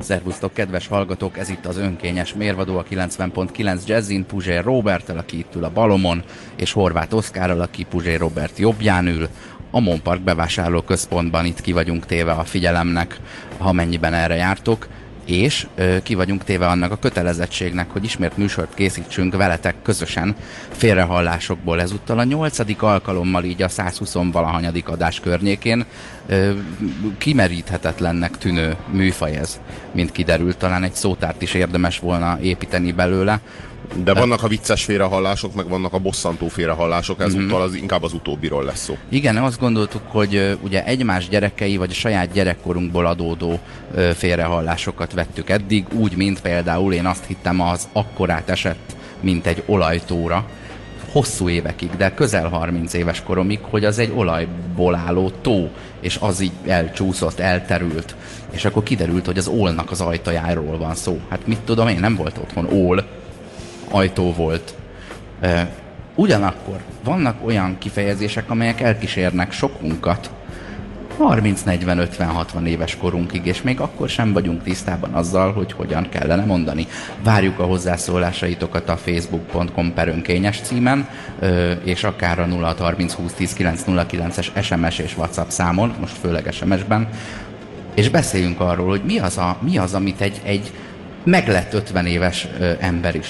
Szervusztok, kedves hallgatók! Ez itt az önkényes mérvadó, a 90.9 Jazzin, Puzsér Róberttel, aki itt ül a balomon, és Horváth Oszkárral, aki Puzsér Róbert jobbján ül. A Mon Park bevásárlóközpontban itt ki vagyunk téve a figyelemnek, ha mennyiben erre jártok, és ki vagyunk téve annak a kötelezettségnek, hogy ismét műsort készítsünk veletek közösen félrehallásokból. Ezúttal a 8. alkalommal, így a 120-valahanyadik adás környékén kimeríthetetlennek tűnő műfaj ez, mint kiderült. Talán egy szótárt is érdemes volna építeni belőle. De vannak a vicces félrehallások, meg vannak a bosszantó félrehallások, ezúttal inkább az utóbbiról lesz szó. Igen, azt gondoltuk, hogy ugye egymás gyerekei, vagy a saját gyerekkorunkból adódó félrehallásokat vettük eddig, úgy, mint például én azt hittem, az akkorát esett, mint egy olajtóra, hosszú évekig, de közel 30 éves koromig, hogy az egy olajból álló tó, és az így elcsúszott, elterült, és akkor kiderült, hogy az ólnak az ajtajáról van szó. Hát mit tudom én, nem volt otthon ól, ajtó volt. Ugyanakkor vannak olyan kifejezések, amelyek elkísérnek sokunkat 30-40-50-60 éves korunkig, és még akkor sem vagyunk tisztában azzal, hogy hogyan kellene mondani. Várjuk a hozzászólásaitokat a facebook.com/önkényes címen, és akár a 0630 es SMS és WhatsApp számon, most főleg SMS-ben, és beszéljünk arról, hogy mi az amit egy meglett 50 éves ember is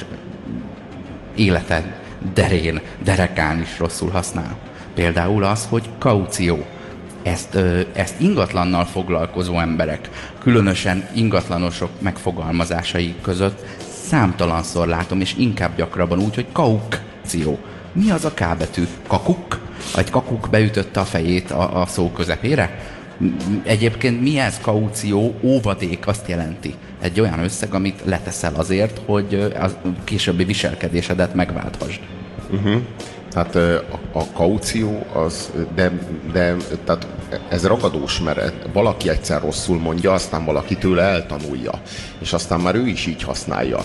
élete derekán is rosszul használ. Például az, hogy kaució. Ezt ingatlannal foglalkozó emberek, különösen ingatlanosok megfogalmazásai között számtalanszor látom, és inkább gyakrabban úgy, hogy kaukció. Mi az a K betű? Kakuk? Vagy kakuk beütötte a fejét a szó közepére? Egyébként mi ez kaució? Óvadék azt jelenti. Egy olyan összeg, amit leteszel azért, hogy a későbbi viselkedésedet megválthasd. Tehát a kaució az, tehát ez ragadós, mert valaki egyszer rosszul mondja, aztán valaki tőle eltanulja, és aztán már ő is így használja,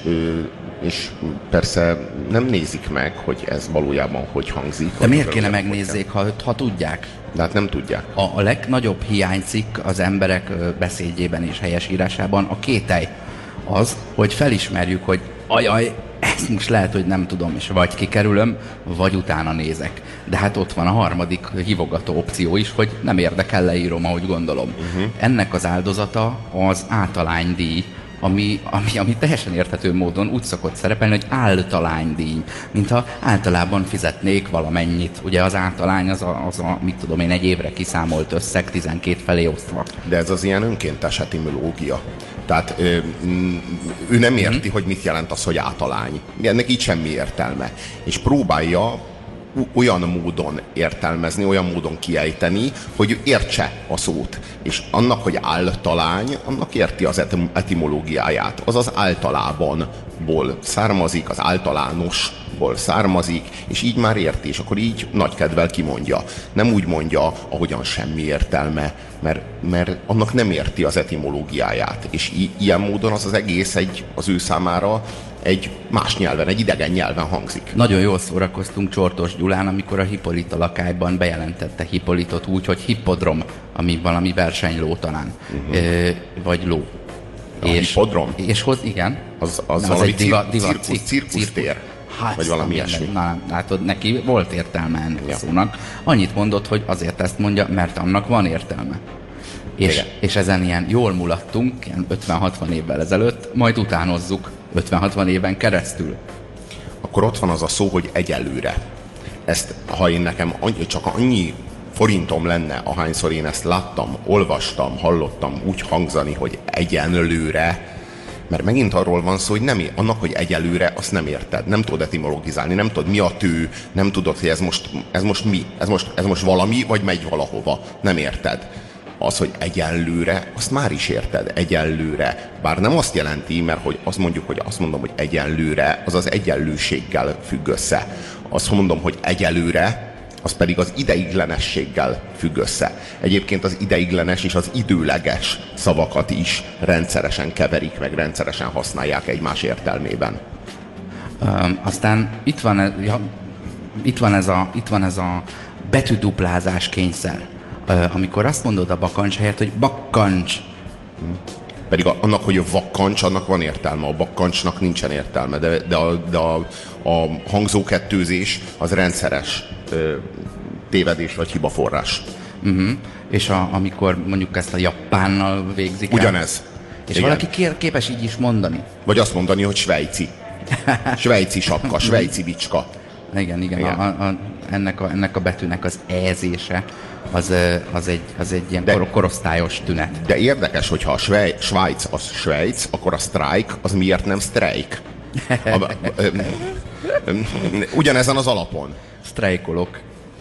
és persze nem nézik meg, hogy ez valójában hogy hangzik. De miért kéne megnézzék, ha tudják? De hát nem tudják. A legnagyobb hiánycikk az emberek beszédjében és helyesírásában a kételj. Az, hogy felismerjük, hogy ajaj, ezt most lehet, hogy nem tudom, és vagy kikerülöm, vagy utána nézek. De hát ott van a harmadik hívogató opció is, hogy nem érdekel, leírom, ahogy gondolom. Ennek az áldozata az általánydíj, ami teljesen érthető módon úgy szokott szerepelni, hogy általánydíj, mintha általában fizetnék valamennyit. Ugye az általány az a mit tudom én, egy évre kiszámolt összeg 12 felé osztva. De ez az ilyen önkéntes etimológia. Tehát ő nem érti, hogy mit jelent az, hogy általány. Ennek így semmi értelme. És próbálja olyan módon értelmezni, olyan módon kiejteni, hogy értse a szót. És annak, hogy általány, annak érti az etimológiáját. Az az általában-ból származik, az általánosból származik, és így már érti, és akkor így nagy kedvel kimondja. Nem úgy mondja, ahogyan semmi értelme, mert annak nem érti az etimológiáját. És ilyen módon az egész az ő számára egy más nyelven, egy idegen nyelven hangzik. Nagyon jól szórakoztunk Csortos Gyulán, amikor a Hippolyta lakályban bejelentette Hippolytot úgy, hogy hippodrom, ami valami versenyló talán. Vagy ló. Hippodrom? Igen. Az valami cirkusztér. Hát, vagy valami ilyesmi. Na, látod, neki volt értelme ennek a szónak. Annyit mondott, hogy azért ezt mondja, mert annak van értelme. És ezen ilyen jól mulattunk, ilyen 50-60 évvel ezelőtt, majd utánozzuk 50-60 éven keresztül. Akkor ott van az a szó, hogy egyelőre. Ezt, ha én nekem csak annyi forintom lenne, ahányszor én ezt láttam, olvastam, hallottam úgy hangzani, hogy egyenlőre, mert megint arról van szó, hogy annak, hogy egyelőre, azt nem érted. Nem tudod etimologizálni, nem tudod mi a tő, nem tudod, hogy ez most mi, ez most valami, vagy megy valahova. Nem érted. Az, hogy egyenlőre, azt már is érted, egyenlőre. Bár nem azt jelenti, mert hogy azt mondom, hogy egyenlőre, az az egyenlőséggel függ össze. Azt mondom, hogy egyelőre, az pedig az ideiglenességgel függ össze. Egyébként az ideiglenes és az időleges szavakat is rendszeresen keverik, meg rendszeresen használják egymás értelmében. Aztán itt van ez a betűduplázás kényszer. Amikor azt mondod a bakancs helyett, hogy bakkancs, Pedig annak, hogy vakkancs, annak van értelme. A bakkancsnak nincsen értelme. De a hangzókettőzés az rendszeres tévedés vagy hibaforrás. És amikor mondjuk ezt a japánnal végzik ugyanez. És igen. Valaki képes így is mondani. Vagy azt mondani, hogy svejci. Svejci sapka, svejci bicska. Igen. Ennek a betűnek az ejzése az egy ilyen korosztályos tünet. De érdekes, hogyha a Svájc az Svájc, akkor a strike az miért nem strike? Ugyanezen az alapon. Sztrájkolok.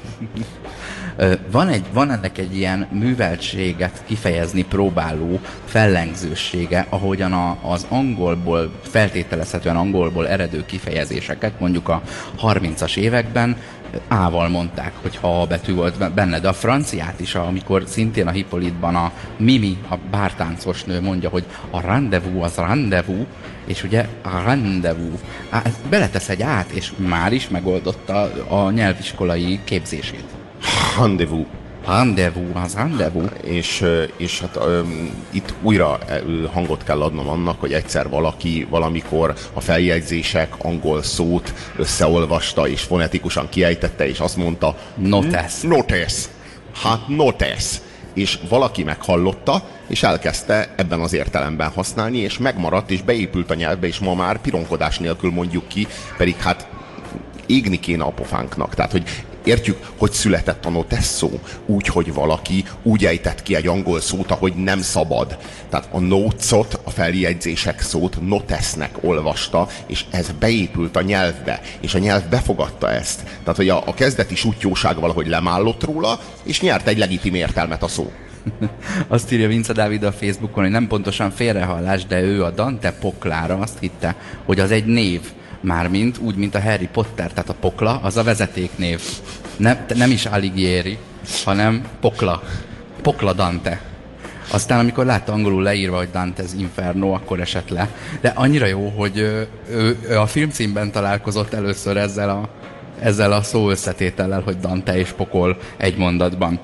Van ennek egy ilyen műveltséget kifejezni próbáló fellengzősége, ahogyan az angolból, feltételezhetően angolból eredő kifejezéseket mondjuk a 30-as években A-val mondták, hogy ha A betű volt benne, de a franciát is, amikor szintén a Hippolytban a Mimi, a bártáncos nő mondja, hogy a rendezvous az rendezvous, és ugye a rendezvous, beletesz egy át, és már is megoldotta a nyelviskolai képzését. Rendezvous. Rendezvous, az rendezvous. És hát itt újra hangot kell adnom annak, hogy egyszer valaki valamikor a feljegyzések angol szót összeolvasta, és fonetikusan kiejtette, és azt mondta, notice. Notice. Hát notice. És valaki meghallotta, és elkezdte ebben az értelemben használni, és megmaradt, és beépült a nyelvbe, és ma már pironkodás nélkül mondjuk ki, pedig hát égni kéne a pofánknak. Tehát, hogy értjük, hogy született a notice szó, úgy, hogy valaki úgy ejtett ki egy angol szót, ahogy nem szabad. Tehát a notes-ot, a feljegyzések szót notice-nek olvasta, és ez beépült a nyelvbe, és a nyelv befogadta ezt. Tehát, hogy a kezdeti sutyóság valahogy lemállott róla, és nyert egy legitim értelmet a szó. Azt írja Vince Dávid a Facebookon, hogy nem pontosan félrehallás, de ő a Dante poklára azt hitte, hogy az egy név. Mármint úgy, mint a Harry Potter, tehát a Pokla, az a vezetéknév. Nem is Alighieri, hanem Pokla. Pokla Dante. Aztán, amikor látta angolul leírva, hogy Dante's Inferno, akkor esett le. De annyira jó, hogy ő a filmcímben találkozott először ezzel a szó összetétellel, hogy Dante és pokol egy mondatban.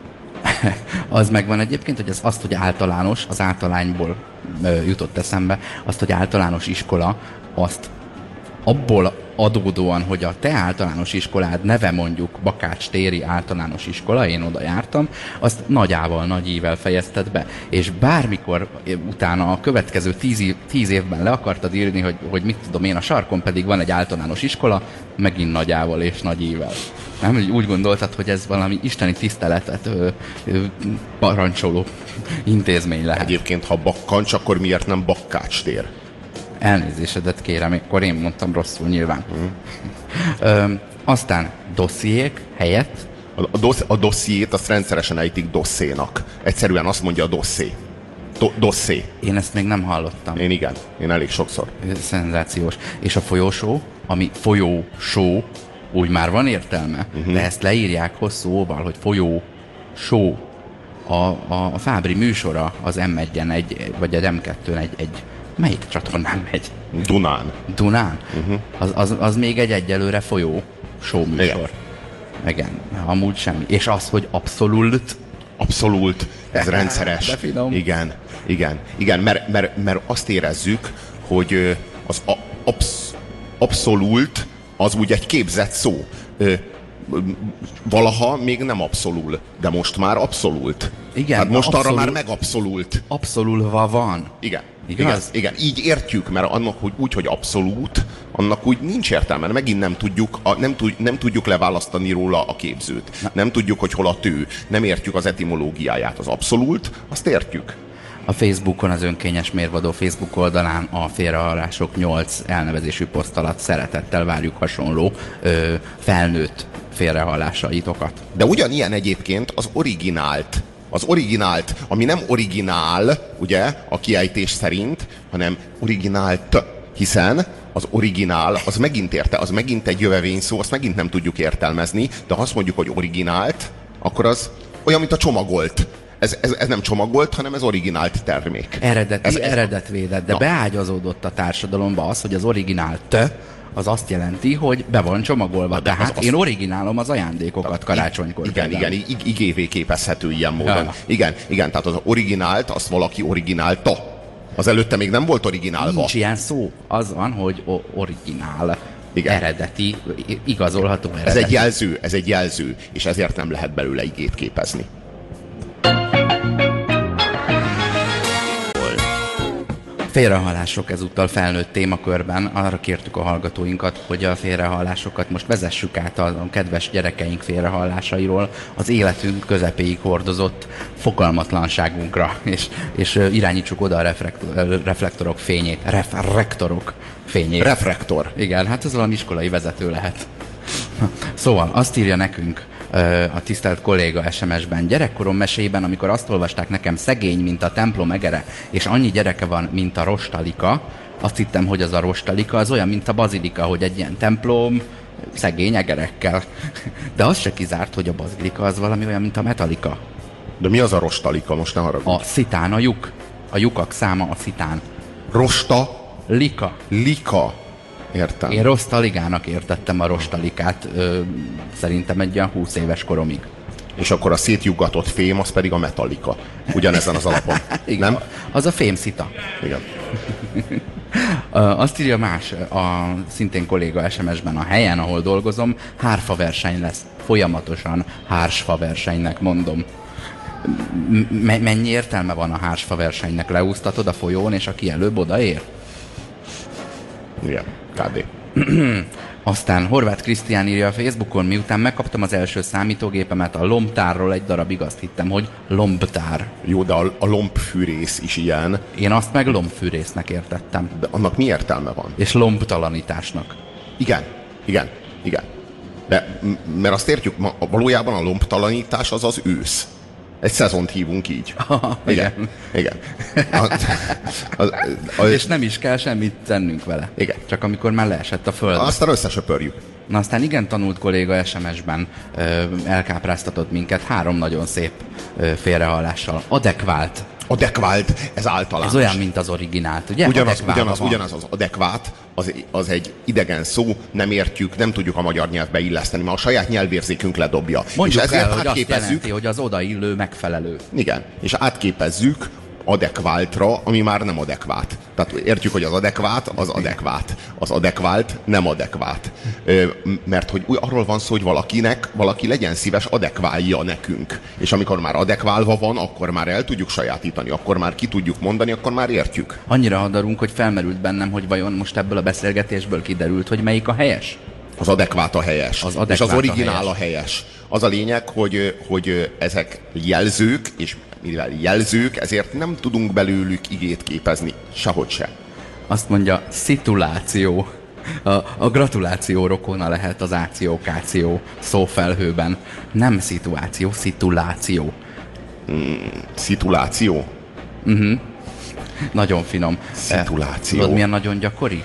Az megvan egyébként, hogy azt, hogy általános, az általányból jutott eszembe, azt, hogy általános iskola, azt abból adódóan, hogy a te általános iskolád neve mondjuk Bakács téri általános iskola, én oda jártam, azt nagyával, nagy ível fejezted be. És bármikor utána a következő 10 évben le akartad írni, hogy mit tudom én, a sarkon pedig van egy általános iskola, megint nagyával és nagy ível. Nem? Úgy gondoltad, hogy ez valami isteni tiszteletet parancsoló intézmény lehet. Egyébként, ha bakkancs, akkor miért nem Bakkács tér? Elnézésedet kérem, akkor én mondtam rosszul nyilván. Aztán dossziék helyett. A dossziét azt rendszeresen ejtik dosszénak. Egyszerűen azt mondja a dosszé. Dosszé. Én ezt még nem hallottam. Én igen, én elég sokszor. Szenzációs. És a folyósó, ami folyósó, úgy már van értelme, de ezt leírják hosszú óval, hogy folyósó. A Fábri műsora az M1-en vagy a M2-n egy melyik csatornán megy? Dunán? Az még egy egyelőre folyó show műsor. Igen, amúgy semmi. És az, hogy abszolút, ez rendszeres. Igen, mert azt érezzük, hogy az abszolút az úgy egy képzett szó. Valaha még nem abszolút, de most már abszolút. Igen. Hát most arra már megabszolút. Abszolútva van. Igen. Igen, így értjük, mert annak, hogy úgy, hogy abszolút, annak úgy nincs értelme. Megint nem tudjuk leválasztani róla a képzőt. Nem tudjuk, hogy hol a tő. Nem értjük az etimológiáját. Az abszolút, azt értjük. A Facebookon, az Önkényes Mérvadó Facebook oldalán a Félrehallások 8 elnevezésű poszt alatt szeretettel várjuk hasonló felnőtt félrehallásaitokat. De ugyanilyen egyébként az originált, ami nem originál, ugye, a kiejtés szerint, hanem originált, hiszen az originál, az megint egy jövevény szó, azt megint nem tudjuk értelmezni, de ha azt mondjuk, hogy originált, akkor az olyan, mint a csomagolt. Ez nem csomagolt, hanem ez originált termék. Eredetvédett, de beágyazódott a társadalomba az, hogy az originált az azt jelenti, hogy be van csomagolva. Tehát én originálom az ajándékokat karácsonykor. Igen, igévé képezhető ilyen módon. Ja. Igen, tehát az originált, azt valaki originálta. Az előtte még nem volt originálva. Nincs ilyen szó. Az van, hogy originál. Igen. Eredeti, igazolható eredeti. Ez egy jelző, és ezért nem lehet belőle igét képezni. Félrehallások ezúttal felnőtt témakörben. Arra kértük a hallgatóinkat, hogy a félrehallásokat most vezessük át a kedves gyerekeink félrehallásairól az életünk közepéig hordozott fogalmatlanságunkra, és irányítsuk oda a reflektorok fényét. Reflektorok fényét. Reflektor. Igen, hát ez valami iskolai vezető lehet. Szóval azt írja nekünk a tisztelt kolléga SMS-ben. Gyerekkorom meséiben, amikor azt olvasták nekem, szegény, mint a templom egere, és annyi gyereke van, mint a rostalika, azt hittem, hogy az a rostalika az olyan, mint a bazilika, hogy egy ilyen templom szegény egerekkel. De az se kizárt, hogy a bazilika az valami olyan, mint a metalika. De mi az a rostalika? Most ne haragudj. A szitán, a lyuk. A lyukak száma a szitán. Rosta? Lika. Lika. Értem. Én rostaligának értettem a rostalikát, szerintem egy olyan 20 éves koromig. És akkor a szétjuggatott fém, az pedig a metallika. Ugyanezen az alapon. Igen, Nem? az a fémszita. Igen. Azt írja más, szintén kolléga SMS-ben, a helyen, ahol dolgozom, hárfa verseny lesz. Folyamatosan hársfa versenynek mondom. Mennyi értelme van a hársfa versenynek? Leúsztatod a folyón, és aki előbb odaér? Igen, kb. Aztán Horváth Krisztián írja a Facebookon, miután megkaptam az első számítógépemet, a lombtárról egy darabig azt hittem, hogy lombtár. Jó, de a lombfűrész is ilyen. Én azt meg lombfűrésznek értettem. De annak mi értelme van? És lombtalanításnak. Igen, igen, igen. De, mert azt értjük, valójában a lombtalanítás az az ősz. Egy szezont hívunk így. Igen. Igen. És nem is kell semmit tennünk vele. Igen. Csak amikor már leesett a föld. Aztán összesöpörjük. Na aztán igen, tanult kolléga SMS-ben elkápráztatott minket 3 nagyon szép félrehallással. Adekvált. Adekvált, ez általános. Ez olyan, mint az originált, ugye? Ugyanaz az adekvát, az egy idegen szó, nem értjük, nem tudjuk a magyar nyelvbe illeszteni, mert a saját nyelvérzékünk ledobja. Mondjuk és ezért el, hogy azt jelenti, hogy az odaillő megfelelő. Igen, és átképezzük adekváltra, ami már nem adekvát. Tehát értjük, hogy az adekvát, az adekvát. Az adekvált nem adekvát. Mert hogy arról van szó, hogy valaki legyen szíves, adekválja nekünk. És amikor már adekválva van, akkor már el tudjuk sajátítani, akkor már ki tudjuk mondani, akkor már értjük. Annyira hadarunk, hogy felmerült bennem, hogy vajon most ebből a beszélgetésből kiderült, hogy melyik a helyes? Az adekvát a helyes. És az originál a helyes. Az a lényeg, hogy ezek jelzők, és mivel jelzők, ezért nem tudunk belőlük igét képezni. Sehogy se. Azt mondja, szituláció. A gratuláció rokona lehet az ációkáció szófelhőben. Nem szituáció, szituláció. Szituláció? Nagyon finom. Szituláció. Tudod, milyen nagyon gyakori?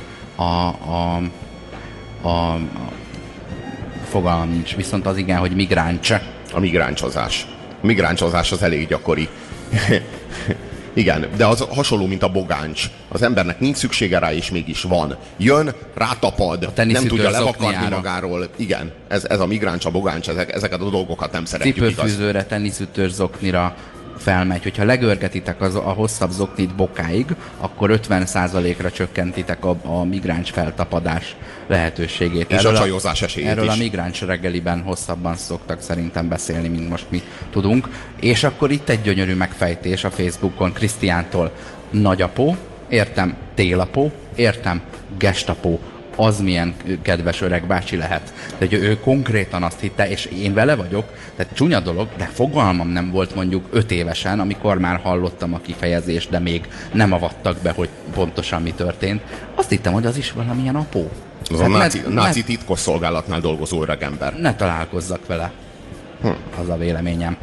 A fogalmam nincs, viszont az igen, hogy migráns. A migráncsozás. A migráncsozás az elég gyakori. Igen, de az hasonló, mint a bogáncs. Az embernek nincs szüksége rá, és mégis van. Jön, rátapad, nem tudja levakarni magáról. Igen, ez a migráncs, a bogáncs, ezeket a dolgokat nem szeretjük. Cipőfűzőre, teniszütős zoknira felmegy. Hogyha legörgetitek a hosszabb zoknit bokáig, akkor 50%-ra csökkentitek a migráns feltapadás lehetőségét. És a csajozás esélyét erről is. A migráns reggeliben hosszabban szoktak szerintem beszélni, mint most mi tudunk. És akkor itt egy gyönyörű megfejtés a Facebookon Krisztiántól. Nagyapó, értem, télapó, értem, gestapó. Az milyen kedves öreg bácsi lehet. De ő konkrétan azt hitte, és én vele vagyok, tehát csúnya dolog, de fogalmam nem volt mondjuk 5 évesen, amikor már hallottam a kifejezést, de még nem avattak be, hogy pontosan mi történt. Azt hittem, hogy az is valamilyen apó. Az a náci titkosszolgálatnál dolgozó öregember. Ne találkozzak vele. Az a véleményem.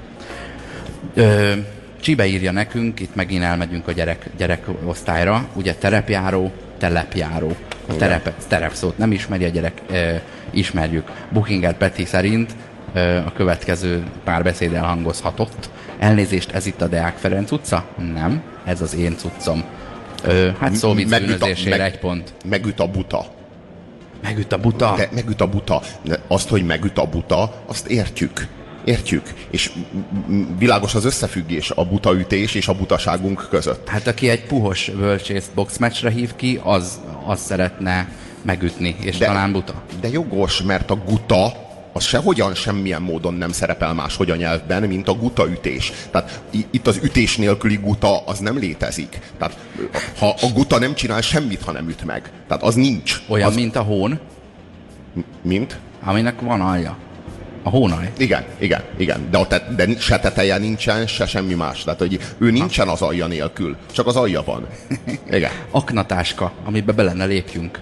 Csibe írja nekünk, itt megint elmegyünk a gyerekosztályra, ugye terepjáró, telepjáró. A terepszót nem ismeri a gyerek, ismerjük. Buchinger Peti szerint a következő párbeszéd elhangozhatott. Elnézést, ez itt a Deák Ferenc utca? Nem, ez az én cuccom. Hát szóvic bűnözésére 1 pont. Megüt a buta. Megüt a buta? De megüt a buta. De azt, hogy megüt a buta, azt értjük. Értjük. És világos az összefüggés a buta ütés és a butaságunk között. Hát aki egy puhos bölcsészt boxmeccsre hív ki, az szeretne megütni, és talán buta. De jogos, mert a guta az sehogyan semmilyen módon nem szerepel máshogy a nyelvben, mint a gutaütés. Tehát itt az ütés nélküli guta az nem létezik. Tehát ha a guta nem csinál semmit, ha nem üt meg. Tehát az nincs. Olyan, az... mint a hón. Mint? Aminek van alja. A hónaj. Igen. De se teteje nincsen, se semmi más. Tehát, hogy ő nincsen az alja nélkül. Csak az alja van. Igen. Aknatáska, amiben bele ne lépjünk.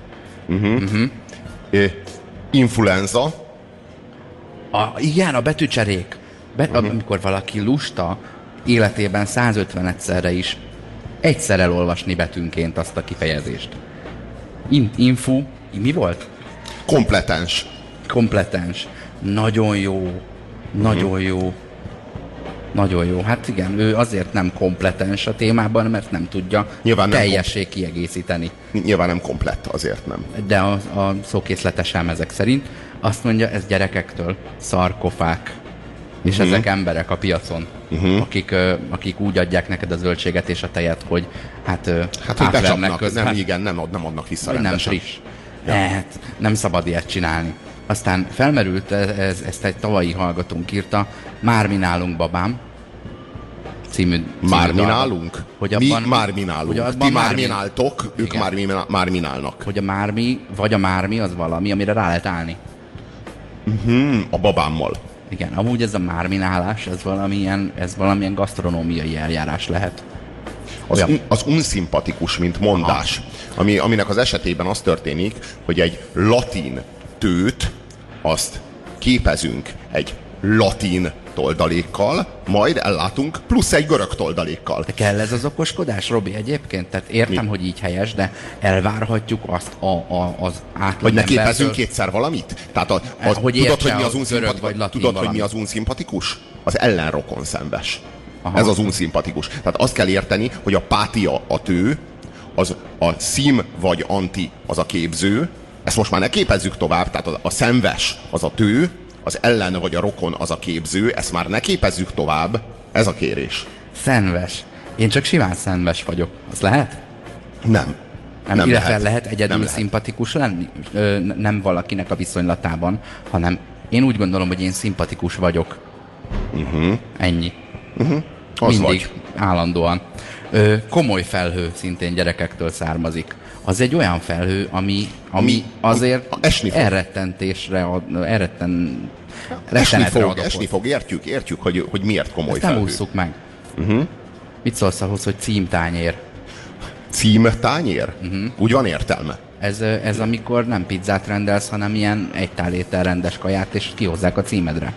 Influenza. Igen, a betűcserék. Amikor valaki lusta, életében 150-szerre is egyszer elolvasni betűnként azt a kifejezést. Infu, mi volt? Kompletens. Nagyon jó. Nagyon jó. Hát igen, ő azért nem kompletens a témában, mert nem tudja teljessé kiegészíteni. Nyilván nem komplett, azért nem. De a szókészlete sem ezek szerint. Azt mondja, ez gyerekektől szarkofák. És ezek emberek a piacon, akik úgy adják neked a zöldséget és a tejet, hogy hogy becsapnak, nem adnak vissza rendesen. Nem friss. Ja. Hát nem szabad ilyet csinálni. Aztán felmerült, ezt egy tavalyi hallgatónk írta, Már mi nálunk, babám című Már mi nálunk? Mi már mi nálunk. Ti már mi náltok, ők már mi nálnak. Hogy a mármi, vagy a mármi az valami, amire rá lehet állni. A babámmal. Igen, amúgy ez a márminálás, ez valamilyen gasztronómiai eljárás lehet. Az unszimpatikus, mint mondás. Aminek az esetében az történik, hogy egy latin tőt, azt képezünk egy latin toldalékkal, majd ellátunk plusz egy görög toldalékkal. De kell ez az okoskodás, Robi, egyébként? Tehát értem, hogy így helyes, de elvárhatjuk azt az átlag hogy ne képezzünk kétszer valamit? Tehát tudod, hogy mi az unszimpatikus? Az ellenrokon szenves. Aha. Ez az unszimpatikus. Tehát azt kell érteni, hogy a pátia a tő, a szim vagy anti az a képző, ezt most már ne képezzük tovább, tehát a szenves az a tő, az ellen vagy a rokon az a képző, ezt már ne képezzük tovább, ez a kérés. Szenves. Én csak simán szenves vagyok. Az lehet? Nem lehet egyedül szimpatikus lenni? Nem valakinek a viszonylatában, hanem én úgy gondolom, hogy én szimpatikus vagyok. Ennyi. Mindig, vagy. Állandóan. Komoly felhő szintén gyerekektől származik. Az egy olyan felhő, ami azért esni fog. Értjük, hogy miért komoly ezt felhő. Nem ússzuk meg. Mit szólsz ahhoz, hogy címtányér? Címtányér? Úgy van értelme. Ez amikor nem pizzát rendelsz, hanem ilyen egy tál étel rendes kaját, és kihozzák a címedre.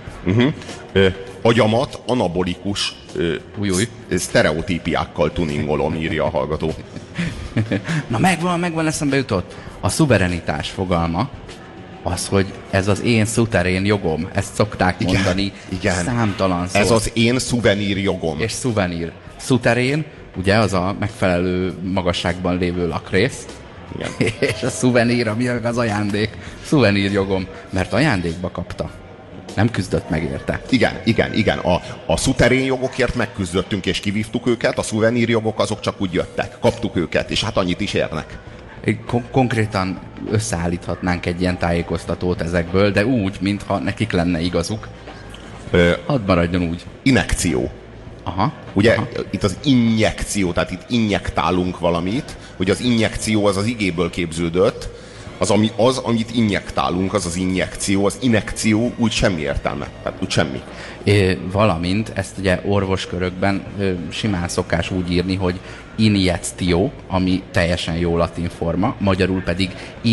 Agyamat anabolikus sztereotípiákkal tuningolom, írja a hallgató. Na megvan, eszembe jutott. A szuverenitás fogalma az, hogy ez az én szuterén jogom. Ezt szokták mondani számtalan szó. Ez az én szuvenír jogom. És szuvenír. Szuterén, ugye az a megfelelő magasságban lévő lakrész. Igen. És a szuvenír, ami az ajándék. Szuvenír jogom, mert ajándékba kapta. Nem küzdött meg érte. Igen. A szuterén jogokért megküzdöttünk és kivívtuk őket, a szuvenír jogok azok csak úgy jöttek. Kaptuk őket, és hát annyit is érnek. Konkrétan összeállíthatnánk egy ilyen tájékoztatót ezekből, de úgy, mintha nekik lenne igazuk. Hadd maradjon úgy. Inekció. Aha. Ugye itt az injekció, tehát itt injektálunk valamit, hogy az injekció az igéből képződött, amit injektálunk, az injekció, az inekció úgy semmi értelme. Tehát úgy semmi. Valamint ezt ugye orvoskörökben simán szokás úgy írni, hogy injekció, ami teljesen jó latin forma, magyarul pedig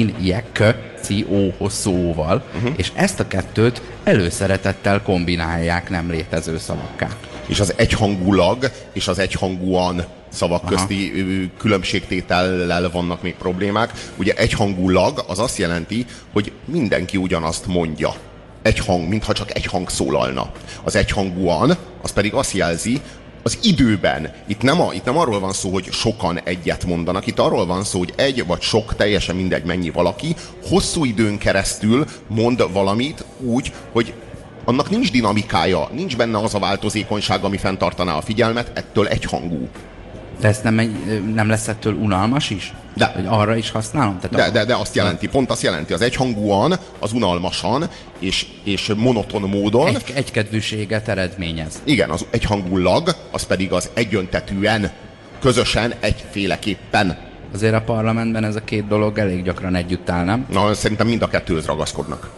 injekció hosszú óval, és ezt a kettőt előszeretettel kombinálják nem létező szavakká. És az egyhangulag és az egyhangúan szavak közti különbségtétellel vannak még problémák. Ugye egyhangulag az azt jelenti, hogy mindenki ugyanazt mondja. Egy hang, mintha csak egy hang szólalna. Az egyhangúan, az pedig azt jelzi, az időben. Itt nem arról van szó, hogy sokan egyet mondanak, itt arról van szó, hogy egy vagy sok, teljesen mindegy mennyi valaki, hosszú időn keresztül mond valamit úgy, hogy annak nincs dinamikája, nincs benne az a változékonyság, ami fenntartaná a figyelmet, ettől egyhangú. De ez nem lesz ettől unalmas is? De. Hogy arra is használom? Tehát de azt jelenti, pont azt jelenti, az egyhangúan, az unalmasan és monoton módon. Egykedvűséget eredményez. Igen, az egyhangulag, az pedig az egyöntetűen, közösen, egyféleképpen. Azért a parlamentben ez a két dolog elég gyakran együtt áll, nem? Na, szerintem mind a kettőhöz ragaszkodnak.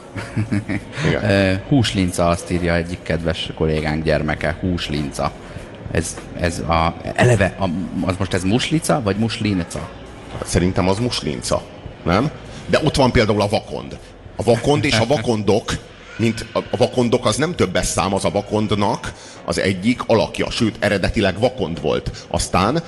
Húslinca, azt írja egyik kedves kollégánk gyermeke, húslinca. Ez eleve, az most ez muslica, vagy muslinca? Szerintem az muslinca, nem? De ott van például a vakond. A vakond és a vakondok, mint a vakondok az nem többes szám, az a vakondnak az egyik alakja, sőt, eredetileg vakond volt. Aztán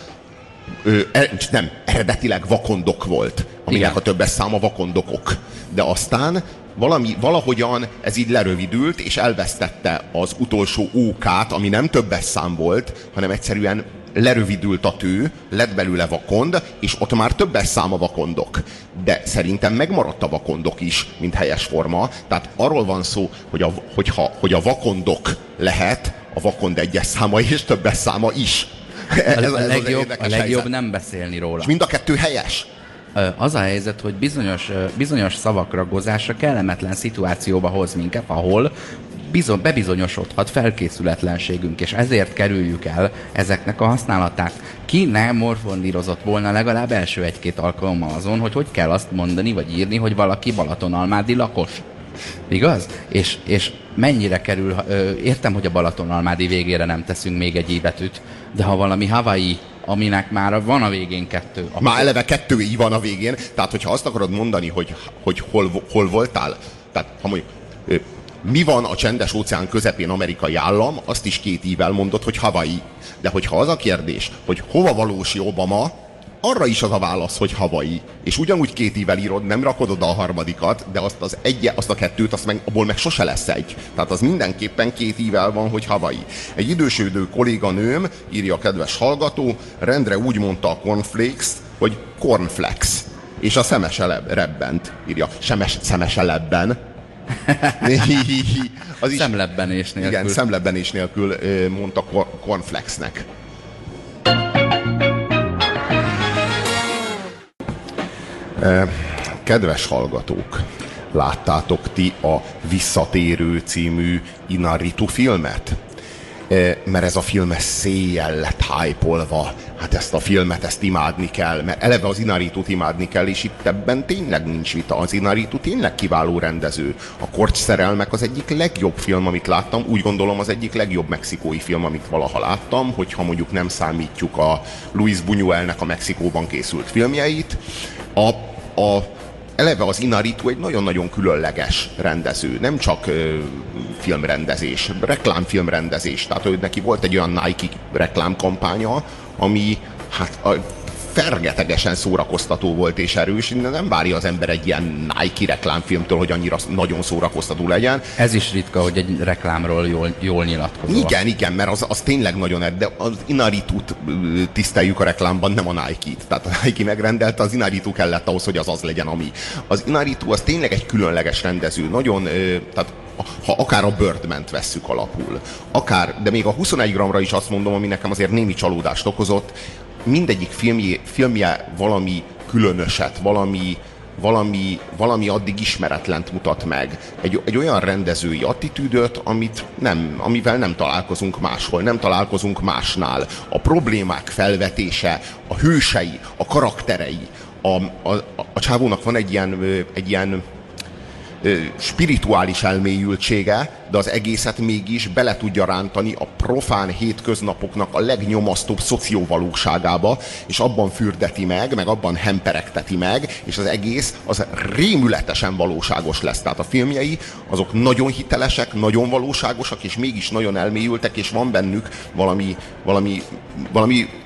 nem, eredetileg vakondok volt, aminek igen, a többes száma vakondokok. De aztán valahogyan ez így lerövidült, és elvesztette az utolsó ókát, ami nem többes szám volt, hanem egyszerűen lerövidült a tő, lett belőle vakond, és ott már többes szám a vakondok. De szerintem megmaradt a vakondok is, mint helyes forma. Tehát arról van szó, hogy a vakondok lehet a vakond egyes száma és többes száma is. A legjobb nem beszélni róla. És mind a kettő helyes. Az a helyzet, hogy bizonyos szavak ragozása kellemetlen szituációba hoz minket, ahol bebizonyosodhat felkészületlenségünk, és ezért kerüljük el ezeknek a használatát. Ki nem morfondírozott volna legalább első egy-két alkalommal azon, hogy kell azt mondani, vagy írni, hogy valaki balatonalmádi lakos. Igaz? És mennyire kerül, értem, hogy a Balatonalmádi végére nem teszünk még egy i-betűt, de ha valami Hawaii, aminek már van a végén 2. Már eleve 2 i van a végén, tehát hogyha azt akarod mondani, hogy hol voltál, tehát ha mondjuk, mi van a csendes óceán közepén amerikai állam, azt is 2 i-vel mondod, hogy Hawaii. De hogyha az a kérdés, hogy hova valósi Obama, arra is az a válasz, hogy Hawaii. És ugyanúgy 2 i-vel írod, nem rakod oda a harmadikat, de azt a kettőt, abból meg sose lesz egy. Tehát az mindenképpen 2 i-vel van, hogy Hawaii. Egy idősödő kolléganőm, írja a kedves hallgató, rendre úgy mondta a cornflakes, hogy cornflakes. És a szemese rebbent, írja. Szemese lebben. Az is, szemlebbenés nélkül. Igen, szemlebbenés nélkül mondta cornflakesnek. Kedves hallgatók, láttátok ti a Visszatérő című Inarritu filmet? Mert ez a film széjjel lett hype-olva. Hát ezt a filmet, ezt imádni kell, mert eleve az Inarritut imádni kell, és itt ebben tényleg nincs vita. Az Inarritu tényleg kiváló rendező. A Korcs szerelmek az egyik legjobb film, amit láttam, úgy gondolom az egyik legjobb mexikói film, amit valaha láttam, hogyha mondjuk nem számítjuk a Luis Buñuelnek a Mexikóban készült filmjeit. Eleve az Inarritu egy nagyon-nagyon különleges rendező, nem csak filmrendezés, reklámfilmrendezés. Tehát neki volt egy olyan Nike reklámkampánya, ami hát fergetegesen szórakoztató volt és erős, nem várja az ember egy ilyen Nike reklámfilmtől, hogy annyira nagyon szórakoztató legyen. Ez is ritka, hogy egy reklámról jól nyilatkozol. Igen, mert az tényleg nagyon de az Inarritut tiszteljük a reklámban, nem a Nike-t. Tehát a Nike megrendelte, az Inarritu kellett ahhoz, hogy az legyen, ami. Az Inarritu az tényleg egy különleges rendező, nagyon, tehát ha akár a Birdman-t vesszük alapul, de még a 21 g-ra is azt mondom, ami nekem azért némi csalódást okozott, mindegyik filmje valami különöset, valami addig ismeretlent mutat meg. Egy olyan rendezői attitűdöt, amivel nem találkozunk máshol, nem találkozunk másnál. A problémák felvetése, a hősei, a karakterei. A csávónak van egy ilyen spirituális elmélyültsége, de az egészet mégis bele tudja rántani a profán hétköznapoknak a legnyomasztóbb szocióvalóságába, és abban fürdeti meg abban hemperegteti meg, és az egész az rémületesen valóságos lesz. Tehát a filmjei azok nagyon hitelesek, nagyon valóságosak, és mégis nagyon elmélyültek, és van bennük valami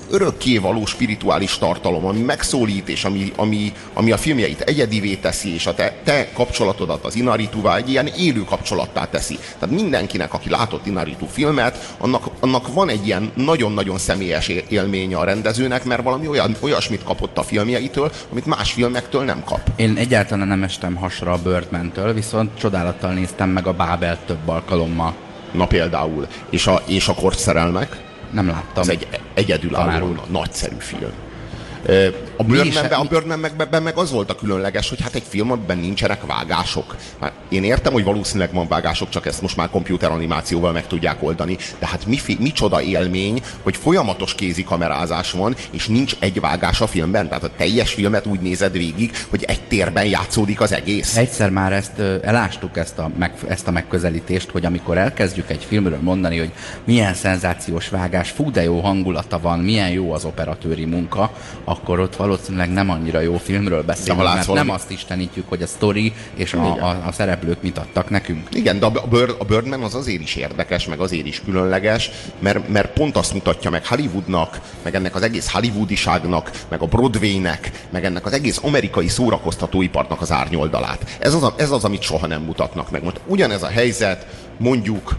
örökkévaló spirituális tartalom, ami megszólít, és ami a filmjeit egyedivé teszi, és a te kapcsolatodat az Inarrituval egy ilyen élő kapcsolattá teszi. Tehát mindenkinek, aki látott Inarritu filmet, annak van egy ilyen nagyon-nagyon személyes élménye a rendezőnek, mert valami olyasmit kapott a filmjeitől, amit más filmektől nem kap. Én egyáltalán nem estem hasra a Birdman-től, viszont csodálattal néztem meg a Bábelt több alkalommal. Na például. És a Korcszerelmek? Nem láttam. Ez egy egyedülálló, nagyszerű film. A Birdman meg az volt a különleges, hogy hát egy film, amiben nincsenek vágások. Hát én értem, hogy valószínűleg van vágások, csak ezt most már komputeranimációval meg tudják oldani, de hát micsoda élmény, hogy folyamatos kézikamerázás van, és nincs egy vágás a filmben. Tehát a teljes filmet úgy nézed végig, hogy egy térben játszódik az egész. Egyszer már elástuk ezt a megközelítést, hogy amikor elkezdjük egy filmről mondani, hogy milyen szenzációs vágás, fú, de jó hangulata van, milyen jó az operatőri munka, akkor ott valószínűleg nem annyira jó filmről beszélünk, mert nem azt istenítjük, hogy a sztori és a szereplők mit adtak nekünk. Igen, de a Birdman az azért is érdekes, meg azért is különleges, mert pont azt mutatja meg Hollywoodnak, meg ennek az egész hollywoodiságnak, meg a Broadwaynek, meg ennek az egész amerikai szórakoztatóiparnak az árnyoldalát. Ez az, amit soha nem mutatnak meg. Most ugyanez a helyzet mondjuk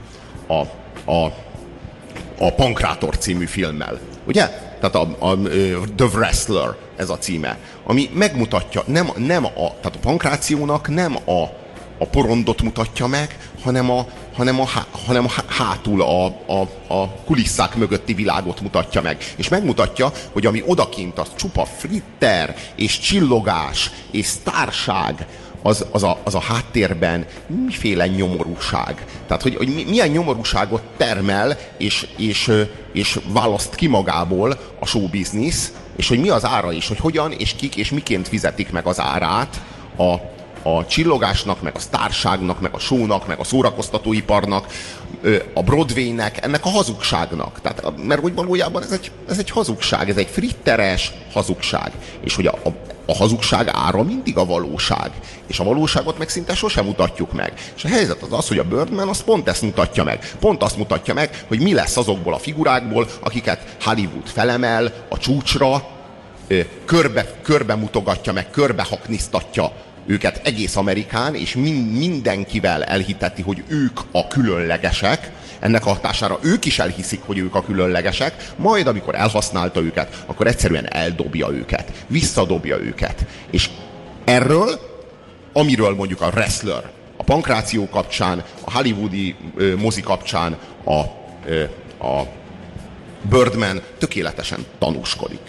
a Pankrátor című filmmel. Ugye? Tehát a The Wrestler, ez a címe, ami megmutatja, tehát a pankrációnak nem a porondot mutatja meg, hanem hátul a kulisszák mögötti világot mutatja meg. És megmutatja, hogy ami odakint az csupa fritter, és csillogás, és sztárság, az a háttérben miféle nyomorúság. Tehát, hogy milyen nyomorúságot termel, és választ ki magából a showbiznisz, és hogy mi az ára is, hogy hogyan, és kik, és miként fizetik meg az árát a csillogásnak, meg a sztárságnak, meg a shownak, meg a szórakoztatóiparnak, a Broadwaynek, ennek a hazugságnak. Tehát, mert hogy valójában ez egy hazugság, ez egy fritteres hazugság. És hogy a hazugság ára mindig a valóság. És a valóságot meg szinte sosem mutatjuk meg. És a helyzet az, hogy a Birdman az pont ezt mutatja meg. Pont azt mutatja meg, hogy mi lesz azokból a figurákból, akiket Hollywood felemel a csúcsra, körbe mutogatja meg, körbe haknisztatja őket egész Amerikán, és mindenkivel elhiteti, hogy ők a különlegesek. Ennek a hatására ők is elhiszik, hogy ők a különlegesek, majd amikor elhasználta őket, akkor egyszerűen eldobja őket, visszadobja őket. És erről, amiről mondjuk a Wrestler, a pankráció kapcsán, a hollywoodi mozi kapcsán a Birdman tökéletesen tanúskodik.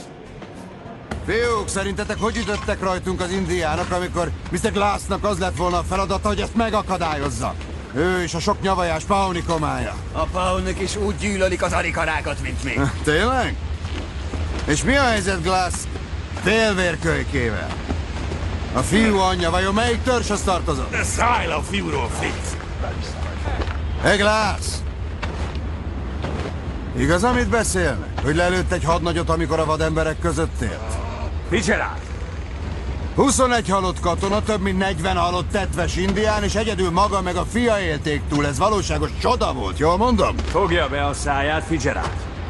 Fiúk, szerintetek hogy ütöttek rajtunk az indiánok, amikor Mr. Glassnak az lett volna a feladata, hogy ezt megakadályozza? Ő és a sok nyavajás Pawnee komája. A Pawneek is úgy gyűlölik az arikarákat, mint mi. Tényleg? És mi a helyzet Glass félvérkölykével? A fiú anyja vajon melyik törzshöz tartozott? De szállj le a fiúról, Fritz! Hey Glass! Igaz, amit beszélnek? Hogy lelőtt egy hadnagyot, amikor a vademberek között élt? Fitzgerald! 21 halott katona, több mint 40 halott tetves indián, és egyedül maga meg a fia élték túl. Ez valóságos csoda volt, jól mondom? Fogja be a száját, Fitzgerald!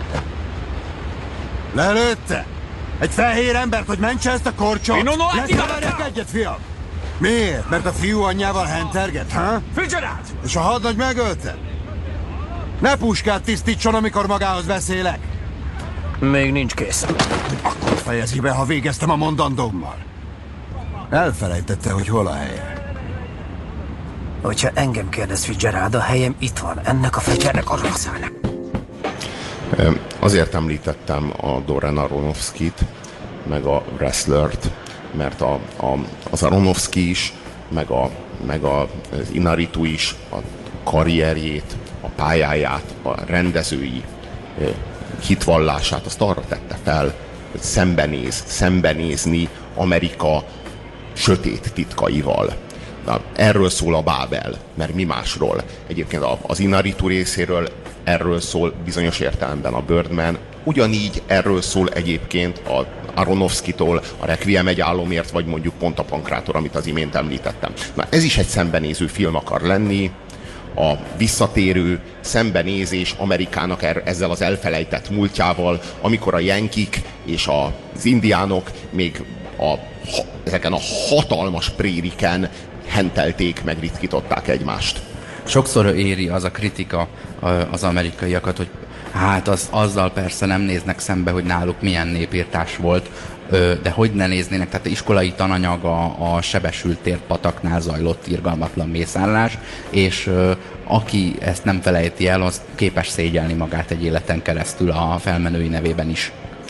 Lelőtte? Egy fehér embert, hogy mentse ezt a korcsot? Lekeverjek egyet, fiam! Miért? Mert a fiú anyjával henterget, ha? Fitzgerald! És a hadnagy megölte? Ne puskát tisztítson, amikor magához beszélek! Még nincs kész. Akkor fejezi be, ha végeztem a mondandómmal. Elfelejtette, hogy hol a helye. Hogyha engem kérdez, Fitzgerald, a helyem itt van. Ennek a fegyvernek arra szállnak. Azért említettem a Darren Aronofskyt, meg a Wrestlert, mert az Aronofsky is, meg az Inarritu is a karrierjét, a pályáját, a rendezői hitvallását, azt arra tette fel, hogy szembenézni Amerika sötét titkaival. Na, erről szól a Bábel, mert mi másról. Egyébként az Inarritu részéről erről szól bizonyos értelemben a Birdman, ugyanígy erről szól egyébként a Aronofskytól a Requiem egy álomért, vagy mondjuk pont a Pankrátor, amit az imént említettem. Na, ez is egy szembenéző film akar lenni, a visszatérő szembenézés Amerikának ezzel az elfelejtett múltjával, amikor a jenkik és az indiánok még ezeken a hatalmas prériken hentelték, meg ritkították egymást. Sokszor éri az a kritika az amerikaiakat, hogy hát azzal persze nem néznek szembe, hogy náluk milyen népírtás volt, de hogy ne néznének, tehát iskolai tananyag a sebesült térpataknál zajlott irgalmatlan mészárlás, és aki ezt nem felejti el, az képes szégyelni magát egy életen keresztül a felmenői nevében is.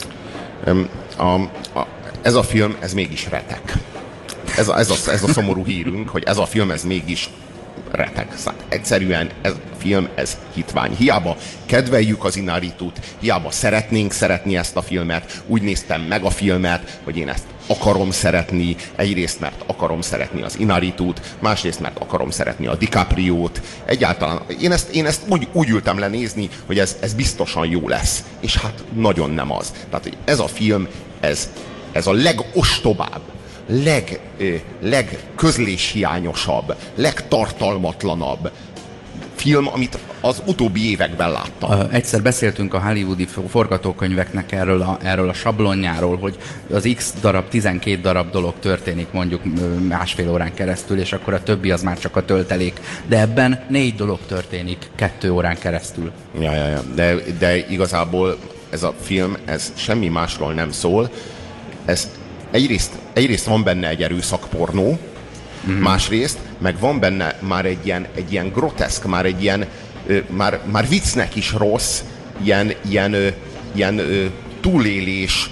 Ez a film, ez mégis retek. Ez a szomorú hírünk, hogy ez a film, ez mégis retek. Szóval egyszerűen ez a film, ez hitvány. Hiába kedveljük az Inarritut, hiába szeretnénk szeretni ezt a filmet, úgy néztem meg a filmet, hogy én ezt akarom szeretni, egyrészt mert akarom szeretni az Inarritut, másrészt mert akarom szeretni a DiCapriót. Egyáltalán én ezt úgy ültem le nézni, hogy ez biztosan jó lesz. És hát nagyon nem az. Tehát, hogy ez a film, ez a legostobább, legközléshiányosabb, legtartalmatlanabb film, amit az utóbbi években láttam. Egyszer beszéltünk a hollywoodi forgatókönyveknek erről a sablonjáról, hogy az X darab, 12 darab dolog történik mondjuk másfél órán keresztül, és akkor a többi az már csak a töltelék. De ebben 4 dolog történik 2 órán keresztül. Ja. De igazából ez a film, ez semmi másról nem szól. Ez egyrészt van benne egy erőszakpornó, másrészt meg van benne már egy ilyen groteszk, már egy ilyen már viccnek is rossz, ilyen túlélés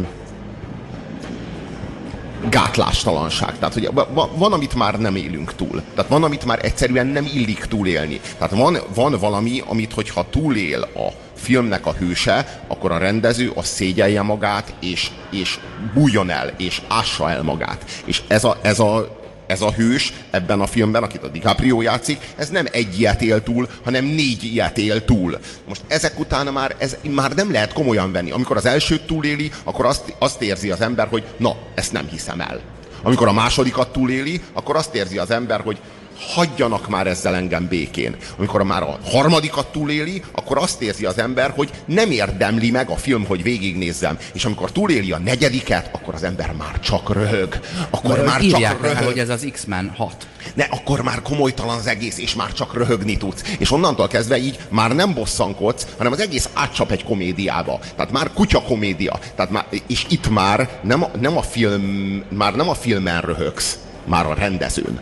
gátlástalanság. Tehát, hogy van, amit már nem élünk túl. Tehát van, amit már egyszerűen nem illik túlélni. Tehát van valami, amit hogyha túlél a filmnek a hőse, akkor a rendező az szégyelje magát, és bújjon el, és ássa el magát. És ez a hős ebben a filmben, akit a DiCaprio játszik, ez nem egy ilyet él túl, hanem 4 ilyet él túl. Most ezek után már nem lehet komolyan venni. Amikor az elsőt túléli, akkor azt érzi az ember, hogy na, ezt nem hiszem el. Amikor a másodikat túléli, akkor azt érzi az ember, hogy hagyjanak már ezzel engem békén. Amikor már a harmadikat túléli, akkor azt érzi az ember, hogy nem érdemli meg a film, hogy végignézzem. És amikor túléli a 4, akkor az ember már csak röhög. Akkor már csak röhög. Hogy ez az X-Men 6. Ne, akkor már komolytalan az egész, és már csak röhögni tudsz. És onnantól kezdve így már nem bosszankodsz, hanem az egész átcsap egy komédiába. Tehát már kutya komédia. És itt már nem a filmen röhögsz, már a rendezőn.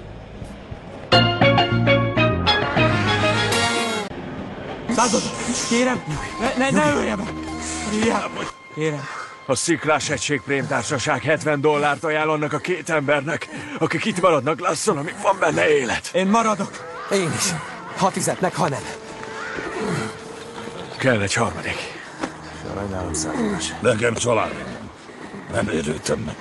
Század! Kérem! Ne ölje meg! Kérem! A Sziklás Egység Prémtársaság $70 ajánl annak a 2 embernek, akik itt maradnak Lasson, amíg van benne élet. Én maradok! Én is. Ha fizetnek, ha nem. Kell egy harmadik. Sajnálom, Századás. Nekem család. Nem érültem meg.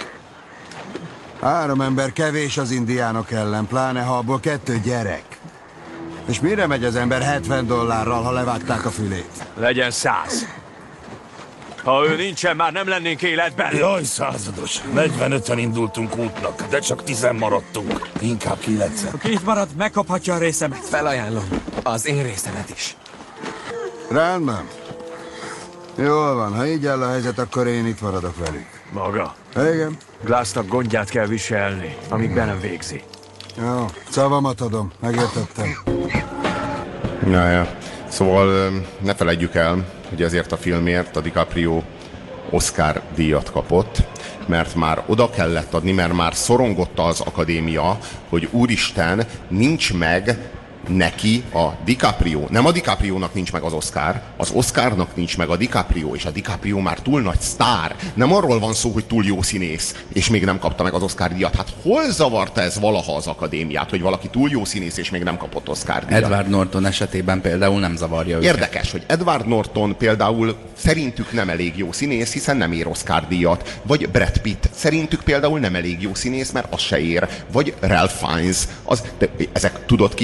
3 ember kevés az indiánok ellen, pláne ha abból 2 gyerek. És mire megy az ember $70, ha levágták a fülét? Legyen 100. Ha ő nincsen, már nem lennénk életben. Jaj, százados. 45-en indultunk útnak, de csak 10 maradtunk. Inkább 9. Aki itt marad, megkaphatja a részemet. Felajánlom. Az én részemet is. Rendben. Jól van, ha így áll a helyzet, akkor én itt maradok velük. Maga. Igen. Glassnak gondját kell viselni, amíg be nem végzi. Jó, szavamat adom, megértettem. Ja. Szóval ne feledjük el, hogy ezért a filmért a DiCaprio Oscar díjat kapott, mert már oda kellett adni, mert már szorongotta az akadémia, hogy úristen, nincs meg neki a DiCaprio. Nem a DiCapriónak nincs meg az Oscar, az Oscarnak nincs meg a DiCaprio, és a DiCaprio már túl nagy sztár. Nem arról van szó, hogy túl jó színész, és még nem kapta meg az Oscar díjat. Hát hol zavarta ez valaha az akadémiát, hogy valaki túl jó színész, és még nem kapott Oscar díjat? Edward Norton esetében például nem zavarja őket. Érdekes, hogy Edward Norton például szerintük nem elég jó színész, hiszen nem ér Oscar díjat. Vagy Brad Pitt szerintük például nem elég jó színész, mert az se ér. Vagy Ralph Fiennes. De ezek, tudod kik ezek?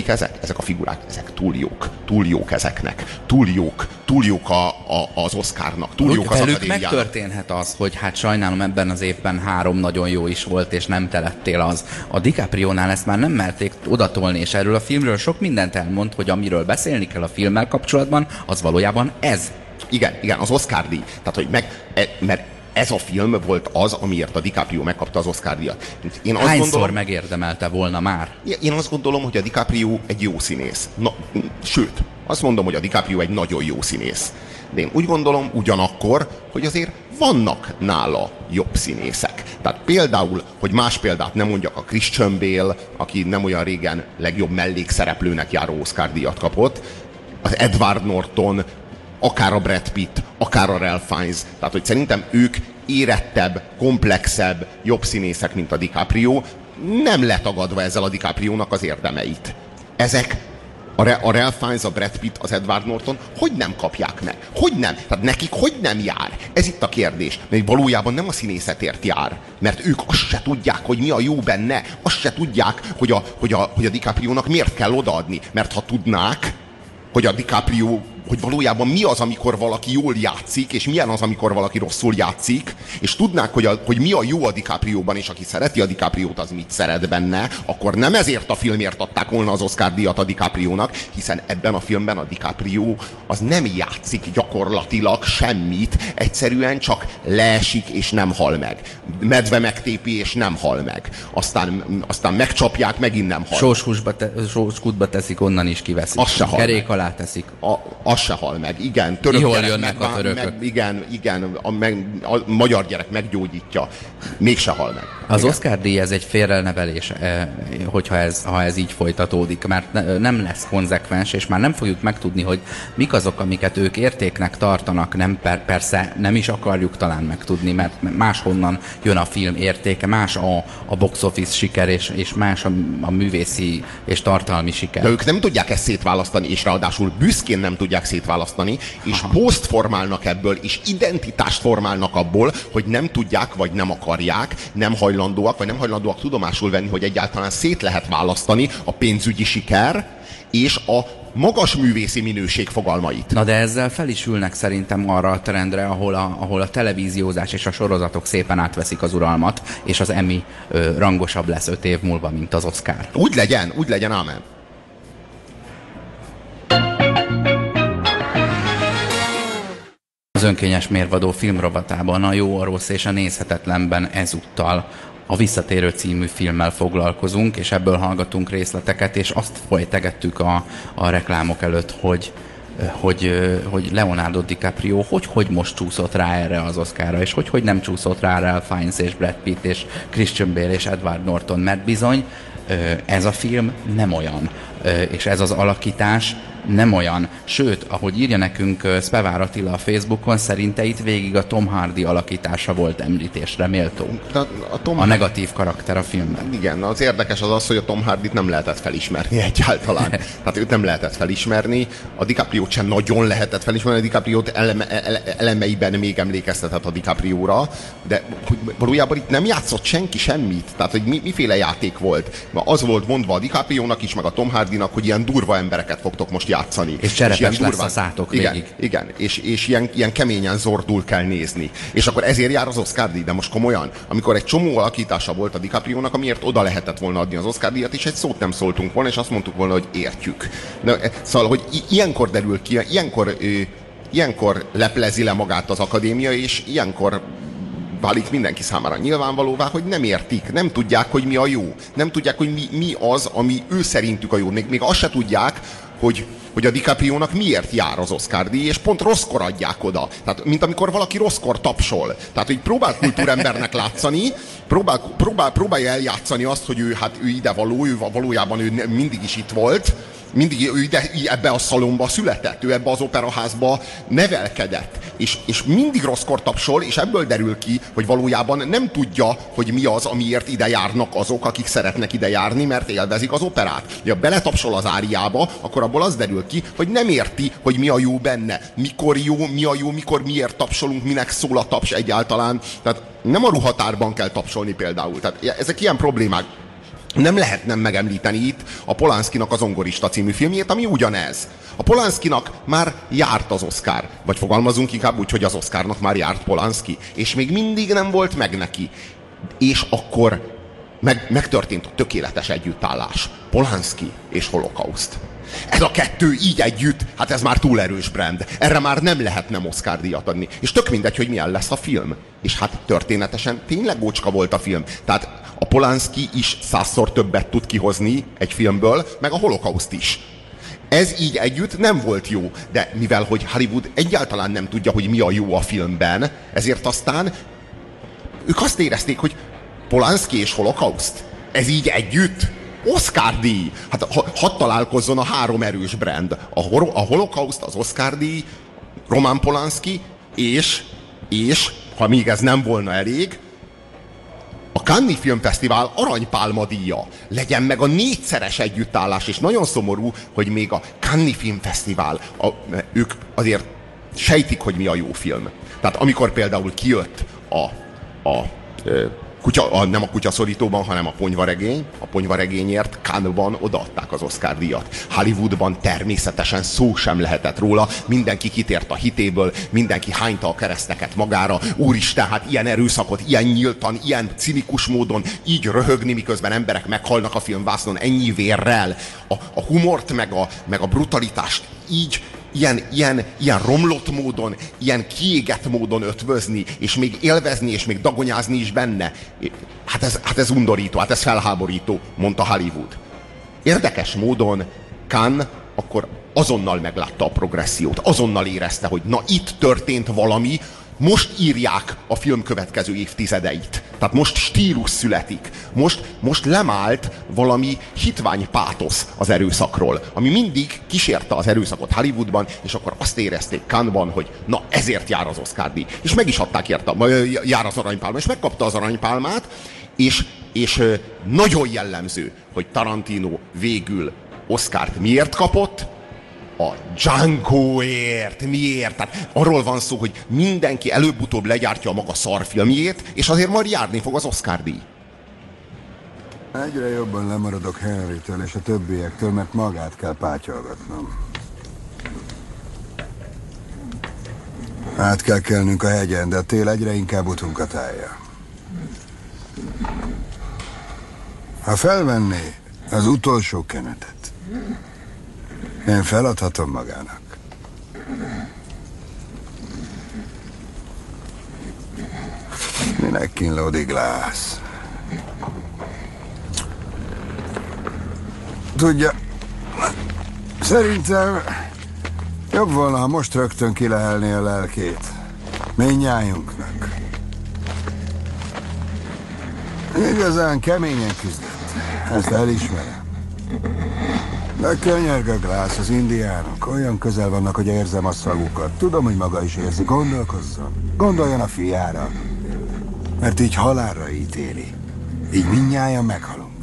ezek a figurák, ezek túl jók ezeknek, túl jók az Oscarnak, túl jók az akadémiának. Megtörténhet az, hogy hát sajnálom, ebben az évben 3 nagyon jó is volt, és nem te lettél az. A DiCaprio-nál ezt már nem merték odatolni, és erről a filmről sok mindent elmond, hogy amiről beszélni kell a filmmel kapcsolatban, az valójában ez. Igen, az Oscar-díj. Tehát, hogy mert ez a film volt az, amiért a DiCaprio megkapta az Oscar-díjat. Hányszor megérdemelte volna már? Én azt gondolom, hogy a DiCaprio egy jó színész. Sőt, azt mondom, hogy a DiCaprio egy nagyon jó színész. De én úgy gondolom ugyanakkor, hogy azért vannak nála jobb színészek. Tehát például, hogy más példát nem mondjak, a Christian Bale, aki nem olyan régen legjobb mellékszereplőnek járó Oscar-díjat kapott, az Edward Norton, akár a Brad Pitt, akár a Ralph Fiennes. Tehát, hogy szerintem ők érettebb, komplexebb, jobb színészek, mint a DiCaprio, nem letagadva ezzel a DiCaprio-nak az érdemeit. Ezek, a Ralph Fiennes, a Brad Pitt, az Edward Norton, hogy nem kapják meg? Hogy nem? Tehát nekik hogy nem jár? Ez itt a kérdés. Mert valójában nem a színészetért jár. Mert ők azt se tudják, hogy mi a jó benne. Azt se tudják, hogy a DiCaprio-nak miért kell odaadni. Mert ha tudnák, hogy a DiCaprio, hogy valójában mi az, amikor valaki jól játszik, és milyen az, amikor valaki rosszul játszik, és tudnák, hogy mi a jó a DiCaprio-ban, és aki szereti a DiCaprio-t, az mit szeret benne, akkor nem ezért a filmért adták volna az Oscar-díjat a DiCaprio-nak, hiszen ebben a filmben a DiCaprio az nem játszik gyakorlatilag semmit, egyszerűen csak leesik, és nem hal meg. Medve megtépi, és nem hal meg. Aztán megcsapják, megint nem hal. Sóskútba teszik, onnan is kiveszik. Kerék alá teszik. Az se hal meg, igen. Török jól gyerek jönnek a törökök. Igen, a magyar gyerek meggyógyítja, mégse hal meg. Az Oscar-díj ez egy félrenevelés, ha ez így folytatódik, mert nem lesz konzekvens, és már nem fogjuk megtudni, hogy mik azok, amiket ők értéknek tartanak, persze nem is akarjuk talán megtudni, mert máshonnan jön a film értéke, más a box office siker, és más a művészi és tartalmi siker. De ők nem tudják ezt szétválasztani, és ráadásul büszkén nem tudják szétválasztani, és poszт formálnak ebből, és identitást formálnak abból, hogy nem tudják, vagy nem akarják, nem hajlandóak tudomásul venni, hogy egyáltalán szét lehet választani a pénzügyi siker és a magas művészi minőség fogalmait. Na de ezzel fel is ülnek szerintem arra a trendre, ahol a televíziózás és a sorozatok szépen átveszik az uralmat, és az Emmy rangosabb lesz 5 év múlva, mint az Oscar. Úgy legyen, ámen. Az önkényes mérvadó filmrovatában, a Jó, a rossz és a nézhetetlenben ezúttal a Visszatérő című filmmel foglalkozunk, és ebből hallgatunk részleteket, és azt folytegettük a reklámok előtt, hogy Leonardo DiCaprio hogy most csúszott rá erre az Oscarra, és hogy nem csúszott rá Ralph Fiennes és Brad Pitt és Christian Bale és Edward Norton, mert bizony ez a film nem olyan, és ez az alakítás nem olyan. Sőt, ahogy írja nekünk Szpevár Attila a Facebookon, szerinte itt végig a Tom Hardy alakítása volt említésre méltó. A negatív karakter a filmben. Igen, az érdekes az, hogy a Tom Hardyt nem lehetett felismerni egyáltalán. Tehát őt nem lehetett felismerni, a DiCaprio-t sem nagyon lehetett felismerni, a DiCaprio-t elemeiben még emlékeztetett a DiCaprio-ra, de valójában itt nem játszott senki semmit. Tehát, hogy miféle játék volt. Az volt mondva a DiCaprio-nak is, meg a Tom Hardynak, hogy ilyen durva embereket fogtok most játszani. És cserepes lesz a szátok végig. Igen, és ilyen keményen zordul kell nézni. És akkor ezért jár az Oscar-díj, de most komolyan, amikor egy csomó alakítása volt a DiCaprio-nak, amiért oda lehetett volna adni az Oscar-díjat, és egy szót nem szóltunk volna, és azt mondtuk volna, hogy értjük. De, szóval, hogy ilyenkor derül ki, ilyenkor leplezi le magát az akadémia, és ilyenkor válik mindenki számára nyilvánvalóvá, hogy nem értik, nem tudják, hogy mi a jó. Nem tudják, hogy mi az, ami ő szerintük a jó. Még azt se tudják, hogy a DiCaprio-nak miért jár az Oscar-díj, és pont rosszkor adják oda. Tehát, mint amikor valaki rosszkor tapsol. Tehát, hogy próbál kultúrembernek látszani, próbálja eljátszani azt, hogy ő idevaló, valójában ő mindig is itt volt, mindig ő ebbe a szalomba született, ő ebbe az operaházba nevelkedett, és mindig rosszkor tapsol, és ebből derül ki, hogy valójában nem tudja, hogy mi az, amiért ide járnak azok, akik szeretnek ide járni, mert élvezik az operát. Ha beletapsol az áriába, akkor abból az derül ki, hogy nem érti, hogy mi a jó benne, mikor jó, mi a jó, mikor miért tapsolunk, minek szól a taps egyáltalán. Tehát nem a ruhatárban kell tapsolni például. Tehát ezek ilyen problémák. Nem lehet nem megemlíteni itt a Polanskinak az Zongorista című filmjét, ami ugyanez. A Polanskinak már járt az Oscar. Vagy fogalmazunk inkább úgy, hogy az Oscarnak már járt Polanski. És még mindig nem volt meg neki. És akkor megtörtént a tökéletes együttállás. Polanski és Holokauszt. Ez a kettő így együtt, hát ez már túl erős brand. Erre már nem lehet nem Oscar-díjat adni. És tök mindegy, hogy milyen lesz a film. És hát történetesen tényleg gócska volt a film. Tehát a Polanski is 100-szor többet tud kihozni egy filmből, meg a Holokauszt is. Ez így együtt nem volt jó, de mivel hogy Hollywood egyáltalán nem tudja, hogy mi a jó a filmben, ezért aztán ők azt érezték, hogy Polanski és Holokauszt, ez így együtt? Oscar-díj! Hát hadd találkozzon a három erős brand. A Holokauszt, az Oscar-díj, Roman Polanski, és ha még ez nem volna elég, a Cannes Filmfesztivál aranypálma díja. Legyen meg a 4-szeres együttállás, és nagyon szomorú, hogy még a Cannes Filmfesztivál, ők azért sejtik, hogy mi a jó film. Tehát amikor például kijött nem a Kutyaszorítóban, hanem a Ponyvaregény. A Ponyvaregényért Cannes-ban odaadták az Oscar-díjat. Hollywoodban természetesen szó sem lehetett róla, mindenki kitért a hitéből, mindenki hányta a kereszteket magára. Úristen, hát ilyen erőszakot, ilyen nyíltan, ilyen cinikus módon, így röhögni, miközben emberek meghalnak a filmvásznon ennyi vérrel. A humort meg a brutalitást így ilyen romlott módon, ilyen kiégett módon ötvözni, és még élvezni, és még dagonyázni is benne. Hát ez undorító, hát ez felháborító, mondta Hollywood. Érdekes módon Cannes akkor azonnal meglátta a progressziót, azonnal érezte, hogy na itt történt valami, most írják a film következő évtizedeit. Tehát most stílus születik. Most lemált valami hitvány pátosz az erőszakról, ami mindig kísérte az erőszakot Hollywoodban, és akkor azt érezték Cannes-ban, hogy na ezért jár az Oscar-díj. És meg is adták érte, jár az aranypálma, és megkapta az aranypálmát, és nagyon jellemző, hogy Tarantino végül Oscart miért kapott? A Djangoért. Miért? Tehát arról van szó, hogy mindenki előbb-utóbb legyártja a maga szarfilmjét, és azért majd járni fog az Oscar-díj. Egyre jobban lemaradok Henrytől és a többiektől, mert magát kell pátyolgatnom. Át kell kelnünk a hegyen, de a tél egyre inkább utunkat állja. Ha felvenné az utolsó kenetet, én feladhatom magának. Minek kínlódik Glass? Tudja, szerintem jobb volna, ha most rögtön kilehelné a lelkét. Mindnyájunknak. Igazán keményen küzdött. Ezt elismerem. De könyörgök, Glass, az indiánok olyan közel vannak, hogy érzem a szagukat. Tudom, hogy maga is érzi. Gondolkozzon. Gondoljon a fiára. Mert így halálra ítéli. Így mindnyájan meghalunk.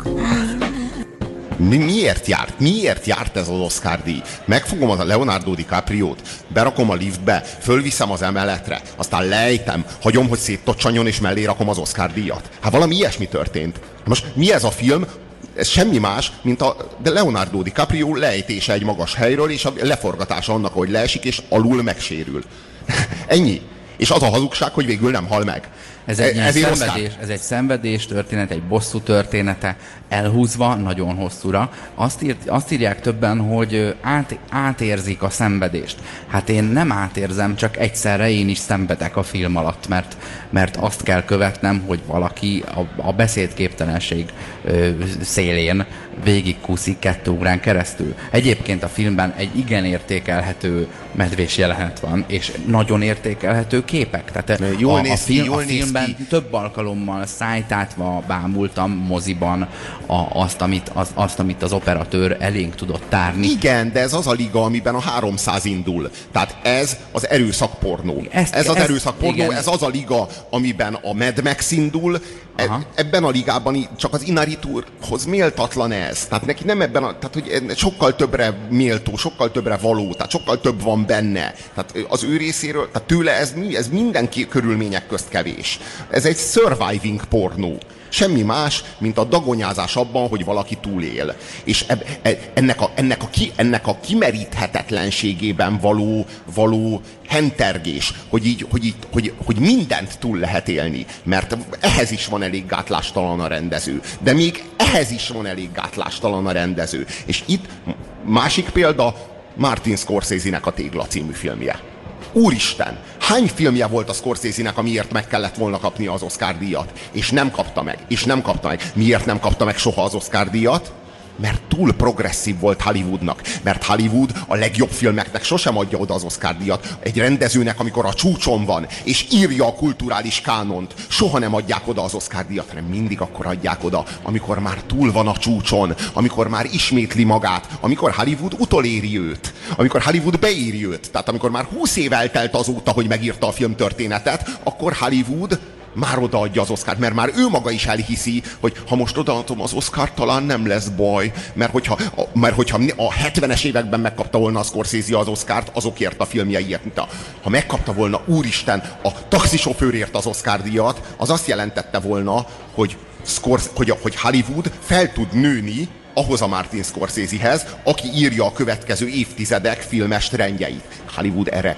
Miért járt ez az Oscar-díj? Megfogom a Leonardo DiCaprio-t, berakom a liftbe, fölviszem az emeletre, aztán lejtem, hagyom, hogy széttocsanjon, és mellé rakom az Oscar-díjat. Hát valami ilyesmi történt. Most mi ez a film? Ez semmi más, mint a Leonardo DiCaprio lejtése egy magas helyről, és a leforgatása annak, hogy leesik, és alul megsérül. Ennyi. És az a hazugság, hogy végül nem hal meg. Ez egy szenvedés történet, egy bosszú története, elhúzva nagyon hosszúra. Azt írják többen, hogy átérzik a szenvedést. Hát én nem átérzem, csak egyszerre én is szenvedek a film alatt, mert azt kell követnem, hogy valaki a beszédképtelenség szélén végigkúszik 2 órán keresztül. Egyébként a filmben egy igen értékelhető medvés jelenet van, és nagyon értékelhető képek. Tehát a filmben több alkalommal szájtátva bámultam moziban azt, amit az operatőr elénk tudott tárni. Igen, de ez az a liga, amiben a 300 indul. Tehát ez az erőszakpornó. Ez az a liga, amiben a Mad Max indul. Ebben a ligában csak az Inariturhoz méltatlan ez. Tehát neki nem tehát hogy sokkal többre méltó, sokkal többre való, tehát sokkal több van benne. Tehát az ő részéről, tehát tőle ez minden körülmények közt kevés. Ez egy surviving pornó. Semmi más, mint a dagonyázás abban, hogy valaki túlél. És ennek a kimeríthetetlenségében való hentergés, hogy mindent túl lehet élni. Mert ehhez is van elég gátlástalan a rendező. De még ehhez is van elég gátlástalan a rendező. És itt másik példa, Martin Scorsese-nek a Tégla című filmje. Úristen! Hány filmje volt a Scorsese-nek, amiért meg kellett volna kapnia az Oscar-díjat? És nem kapta meg. Miért nem kapta meg soha az Oscar-díjat? Mert túl progresszív volt Hollywoodnak. Mert Hollywood a legjobb filmeknek sosem adja oda az Oscar-díjat. Egy rendezőnek, amikor a csúcson van, és írja a kulturális kánont, soha nem adják oda az Oscar-díjat, hanem mindig akkor adják oda, amikor már túl van a csúcson, amikor már ismétli magát, amikor Hollywood utoléri őt, amikor Hollywood beéri őt. Tehát amikor már 20 év eltelt azóta, hogy megírta a filmtörténetet, akkor Hollywood már odaadja az Oscart, mert már ő maga is elhiszi, hogy ha most odaadom az Oscart, talán nem lesz baj, mert hogyha a 70-es években megkapta volna a Scorsese az Oscart, azokért a filmjeiért, mint ha megkapta volna, úristen, a taxisofőrért az Oscar-díjat, az azt jelentette volna, hogy Hollywood fel tud nőni ahhoz a Martin Scorsesehez, aki írja a következő évtizedek filmes trendjeit. Hollywood erre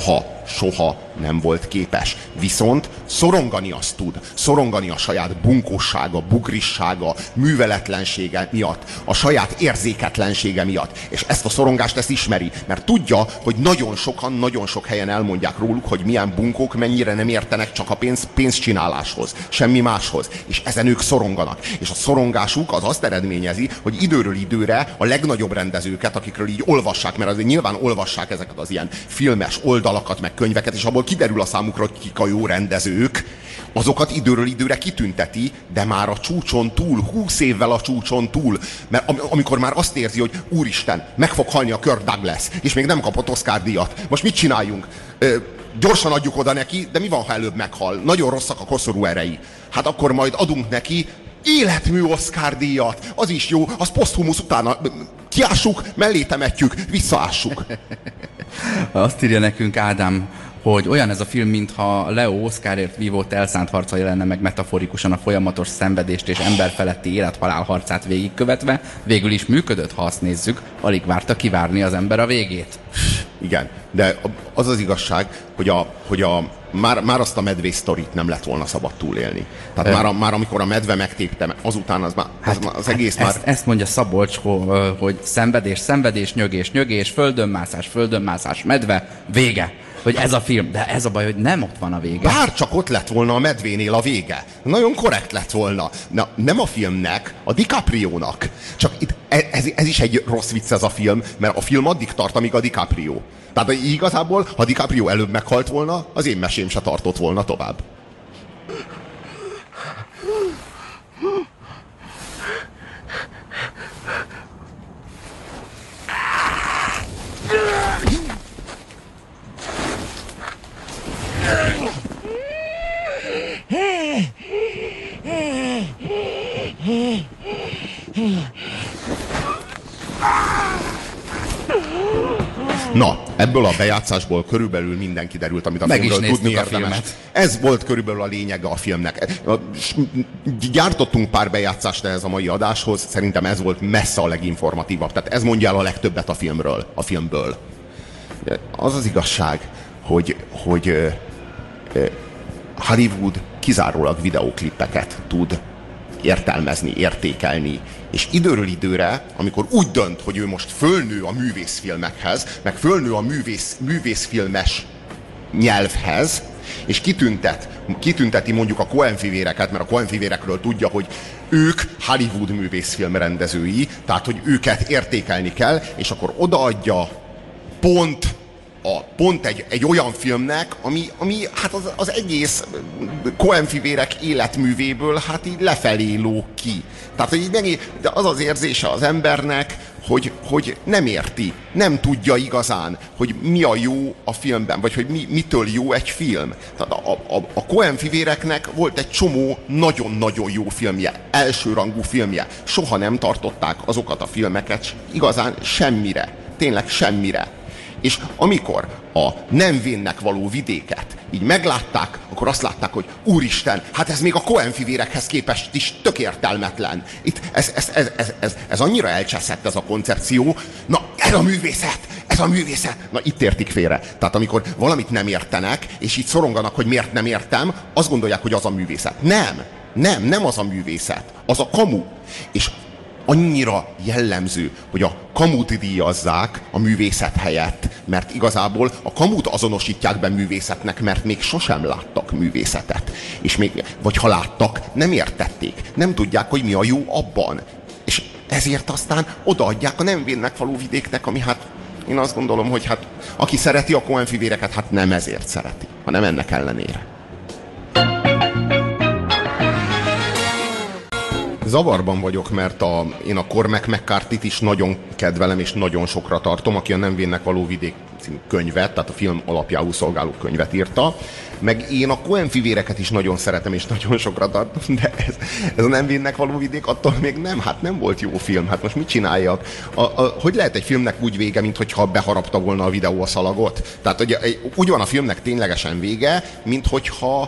soha nem volt képes. Viszont szorongani azt tud. Szorongani a saját bunkóssága, bugrissága, műveletlensége miatt, a saját érzéketlensége miatt. És ezt a szorongást ezt ismeri, mert tudja, hogy nagyon sokan, nagyon sok helyen elmondják róluk, hogy milyen bunkók mennyire nem értenek csak a pénzcsináláshoz, semmi máshoz. És ezen ők szoronganak. És a szorongásuk az azt eredményezi, hogy időről időre a legnagyobb rendezőket, akikről így olvassák, mert azért nyilván olvassák ezeket az ilyen filmes oldalakat, meg könyveket, és abból kiderül a számukra, hogy kik a jó rendezők, azokat időről időre kitünteti, de már a csúcson túl, 20 évvel a csúcson túl, mert amikor már azt érzi, hogy úristen, meg fog halni a Kirk Douglas, és még nem kapott Oscar-díjat. Most mit csináljunk? Gyorsan adjuk oda neki, de mi van, ha előbb meghal? Nagyon rosszak a koszorú erei. Hát akkor majd adunk neki életmű Oscar-díjat. Az is jó, az poszthumusz utána kiássuk, mellé temetjük, visszaássuk. Azt írja nekünk Ádám, hogy olyan ez a film, mintha Leo Oscarért vívott elszánt harca jelenne meg metaforikusan a folyamatos szenvedést és emberfeletti élet-halál harcát végigkövetve. Végül is működött, ha azt nézzük, alig várta kivárni az ember a végét. Igen, de az az igazság, hogy már azt a medvé sztorit nem lett volna szabad túlélni. Tehát már amikor a medve megtépte, azután az egész már... Ezt mondja Szabolcs, hogy szenvedés, nyögés, földönmászás, medve, vége. Hogy ez a film, de ez a baj, hogy nem ott van a vége. Bár csak ott lett volna a medvénél a vége. Nagyon korrekt lett volna. Na, nem a filmnek, a DiCapriónak. Csak itt ez is egy rossz vicc ez a film, mert a film addig tart, amíg a DiCaprio. Tehát igazából, ha DiCaprio előbb meghalt volna, az én mesém se tartott volna tovább. Na, ebből a bejátszásból körülbelül minden kiderült, amit a filmről tudni érdemes. Ez volt körülbelül a lényege a filmnek. Gyártottunk pár bejátszást ehhez a mai adáshoz, szerintem ez volt messze a leginformatívabb. Tehát ez mondja el a legtöbbet a filmből. Az az igazság, hogy Hollywood kizárólag videóklippeket tud értelmezni, értékelni. És időről időre, amikor úgy dönt, hogy ő most fölnő a művészfilmekhez, meg fölnő a művészfilmes nyelvhez, és kitünteti mondjuk a Coen-fivéreket, mert a Coen-fivérekről tudja, hogy ők Hollywood művészfilm rendezői, tehát hogy őket értékelni kell, és akkor odaadja pont egy olyan filmnek, ami hát az egész Coen-fivérek életművéből hát így lefelé lóg ki. Tehát de az az érzése az embernek, hogy nem érti, nem tudja igazán, hogy mi a jó a filmben, vagy hogy mitől jó egy film. Tehát a Coen-fivéreknek volt egy csomó nagyon-nagyon jó filmje, elsőrangú filmje. Soha nem tartották azokat a filmeket igazán semmire, tényleg semmire. És amikor a nem vénnek való vidéket így meglátták, akkor azt látták, hogy úristen, hát ez még a Coen fivérekhez képest is tök értelmetlen. Itt ez annyira elcseszett ez a koncepció. Na, ez a művészet! Ez a művészet! Na, itt értik félre. Tehát amikor valamit nem értenek, és így szoronganak, hogy miért nem értem, azt gondolják, hogy az a művészet. Nem az a művészet. Az a kamu. És annyira jellemző, hogy a kamut díjazzák a művészet helyett, mert igazából a kamut azonosítják be művészetnek, mert még sosem láttak művészetet. És még, vagy ha láttak, nem értették. Nem tudják, hogy mi a jó abban. És ezért aztán odaadják a nem vénnek való vidéknek, ami hát én azt gondolom, hogy hát aki szereti a Coen fivéreket, hát nem ezért szereti, hanem ennek ellenére. Zavarban vagyok, mert én a Cormac McCarthyt is nagyon kedvelem, és nagyon sokra tartom, aki a Nem vénnek való vidék című könyvet, tehát a film alapjául szolgáló könyvet írta. Meg én a Coen fivéreket is nagyon szeretem, és nagyon sokra tartom, de ez a Nem vénnek való vidék attól még nem volt jó film. Hát most mit csináljak? Hogy lehet egy filmnek úgy vége, mintha beharapta volna a videó a szalagot? Tehát ugye, úgy van a filmnek ténylegesen vége, minthogyha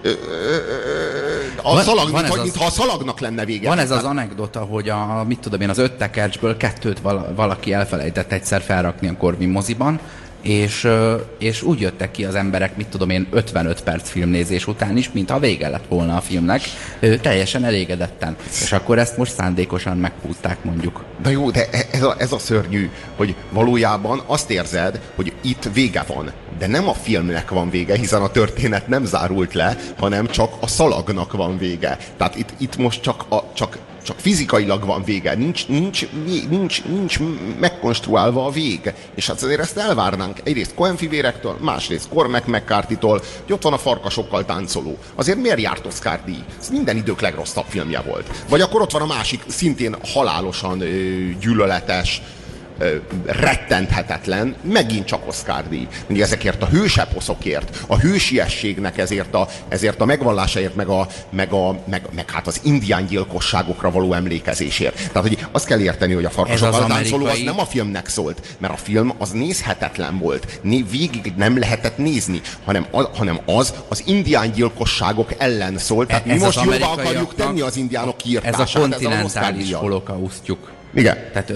mintha a szalagnak lenne vége. Van ez az anekdota, hogy mit tudom én, az 5 tekercsből 2 valaki elfelejtett egyszer felrakni a Corvin moziban, és úgy jöttek ki az emberek, mit tudom én, 55 perc filmnézés után is, mintha vége lett volna a filmnek, teljesen elégedetten. És akkor ezt most szándékosan meghúzták, mondjuk. De jó, de ez a szörnyű, hogy valójában azt érzed, hogy itt vége van. De nem a filmnek van vége, hiszen a történet nem zárult le, hanem csak a szalagnak van vége. Tehát itt most csak fizikailag van vége, nincs megkonstruálva a vég. És hát azért ezt elvárnánk egyrészt Coen fivérektől, másrészt Cormac McCarthytól, hogy ott van a Farkasokkal táncoló. Azért miért járt Oscar-díj? Ez minden idők legrosszabb filmje volt. Vagy akkor ott van a másik, szintén halálosan gyűlöletes, rettenthetetlen, megint csak Oscar-díj. Mindig ezekért a hőseposzokért, a hősiességnek ezért a megvallásáért, meg hát az indián gyilkosságokra való emlékezésért. Tehát, hogy azt kell érteni, hogy a Farkasokkal táncoló az nem a filmnek szólt, mert a film az nézhetetlen volt. Végig nem lehetett nézni, hanem az indián gyilkosságok ellen szólt. Tehát mi most jóvá akarjuk tenni az indiánok kiirtását. Ez a kontinentális holokausztjuk. Igen. Tehát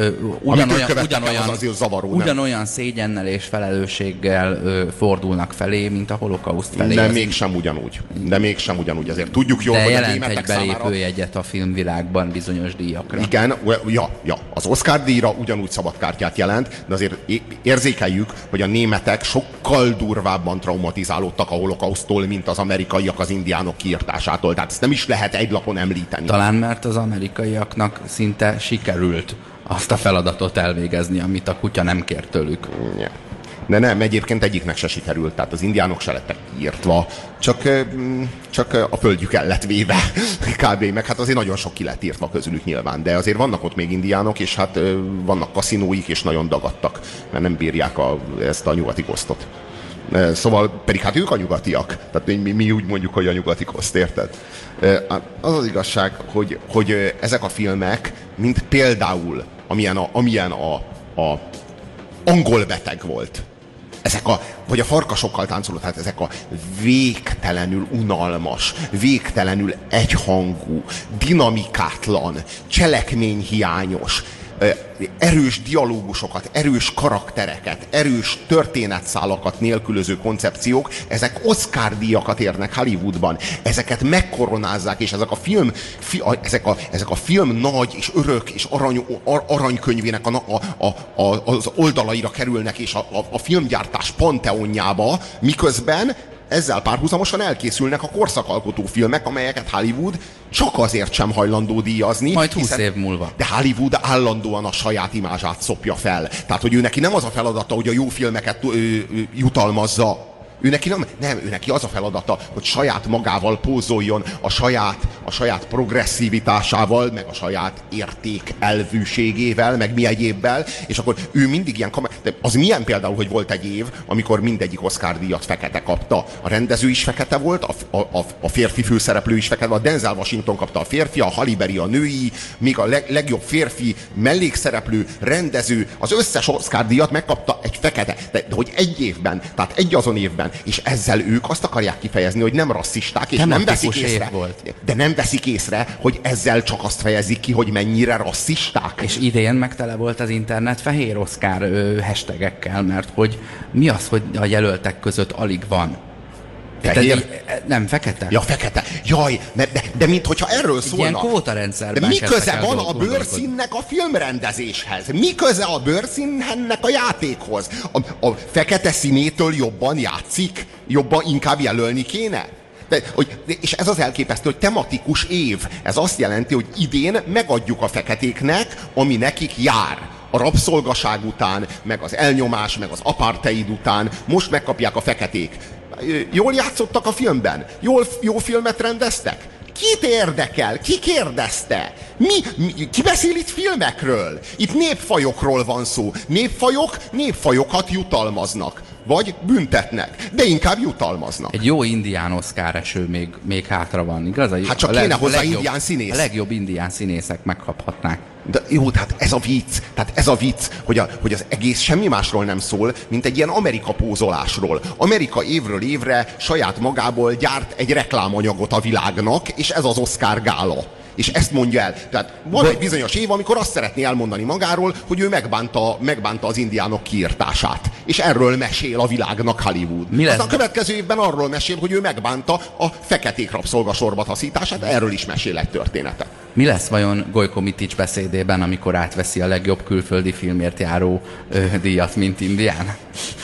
ugyanolyan szégyennel és felelősséggel fordulnak felé, mint a holokauszt felé. De mégsem ugyanúgy. Azért tudjuk jól, hogy a németek számára... jelent egy belépőjegyet a filmvilágban bizonyos díjakra. Igen, az Oscar díjra ugyanúgy szabadkártyát jelent, de azért érzékeljük, hogy a németek sokkal durvábban traumatizálódtak a holokausztól, mint az amerikaiak az indiánok kiirtásától. Tehát ezt nem is lehet egy lapon említeni. Talán mert az amerikaiaknak szinte sikerült azt a feladatot elvégezni, amit a kutya nem kért tőlük. De nem, egyébként egyiknek se sikerült, tehát az indiánok se lettek írtva, csak a földjük el lett véve, kb. Meg hát azért nagyon sok ki lett írtva közülük nyilván, de azért vannak ott még indiánok, és hát vannak kaszinóik, és nagyon dagadtak, mert nem bírják ezt a nyugati kosztot. Szóval pedig hát ők a nyugatiak, tehát mi úgy mondjuk, hogy a nyugati koszt, érted? Az az igazság, hogy ezek a filmek, mint például, amilyen a angol beteg volt, vagy a Farkasokkal táncoló, tehát ezek a végtelenül unalmas, végtelenül egyhangú, dinamikátlan, cselekményhiányos, erős dialógusokat, erős karaktereket, erős történetszálakat nélkülöző koncepciók, ezek Oscar-díjakat érnek Hollywoodban. Ezeket megkoronázzák, és ezek a film nagy és örök és aranykönyvének az oldalaira kerülnek, és a filmgyártás panteonjába, miközben ezzel párhuzamosan elkészülnek a korszakalkotó filmek, amelyeket Hollywood csak azért sem hajlandó díjazni. Majd 20 év múlva. De Hollywood állandóan a saját imázsát szopja fel. Tehát, hogy ő neki nem az a feladata, hogy a jó filmeket jutalmazza. Ő neki az a feladata, hogy saját magával pózoljon, a saját progresszivitásával, meg a saját értékelvűségével, meg mi egyébbel, és akkor ő mindig ilyen de az milyen például, hogy volt egy év, amikor mindegyik Oscar-díjat fekete kapta. A rendező is fekete volt, a férfi főszereplő is fekete volt, a Denzel Washington kapta a férfi, a Halle Berry a női, még a legjobb férfi mellékszereplő, rendező, az összes Oscar-díjat megkapta egy fekete. De hogy egy évben, tehát egy azon évben és ezzel ők azt akarják kifejezni, hogy nem rasszisták, és nem veszik észre. Volt. De nem veszik észre, hogy ezzel csak azt fejezik ki, hogy mennyire rasszisták. És idén meg tele volt az internet fehér Oscar hashtagekkel, mert hogy mi az, hogy a jelöltek között alig van. Fehér? Nem, fekete. Ja, fekete. Jaj, de minthogyha erről szólna. Ilyen kvótarendszerben. De mi köze van a bőrszínnek a filmrendezéshez? Mi köze a bőrszínnek a játékhoz? A fekete színétől jobban játszik? Jobban inkább jelölni kéne? És ez az elképesztő, hogy tematikus év. Ez azt jelenti, hogy idén megadjuk a feketéknek, ami nekik jár. A rabszolgaság után, meg az elnyomás, meg az apartheid után, most megkapják a feketék. Jól játszottak a filmben? Jó filmet rendeztek? Kit érdekel? Ki kérdezte? Ki beszél itt filmekről? Itt népfajokról van szó. Népfajokat jutalmaznak. Vagy büntetnek, de inkább jutalmaznak. Egy jó indián Oscar eső még hátra van, igaz? Hát csak kéne hozzá indián színész. A legjobb indián színészek megkaphatnák. De jó, tehát ez a vicc. Tehát ez a vicc, hogy az egész semmi másról nem szól, mint egy ilyen Amerika pózolásról. Amerika évről évre saját magából gyárt egy reklámanyagot a világnak, és ez az Oscar gála. És ezt mondja el. Tehát van egy bizonyos év, amikor azt szeretné elmondani magáról, hogy ő megbánta az indiánok kiirtását. És erről mesél a világnak Hollywood. Aztán a következő évben arról mesél, hogy ő megbánta a feketék rabszolgasorba taszítását. Erről is mesél egy történetet. Mi lesz vajon Gojko Mitics beszédében, amikor átveszi a legjobb külföldi filmért járó díjat, mint indián?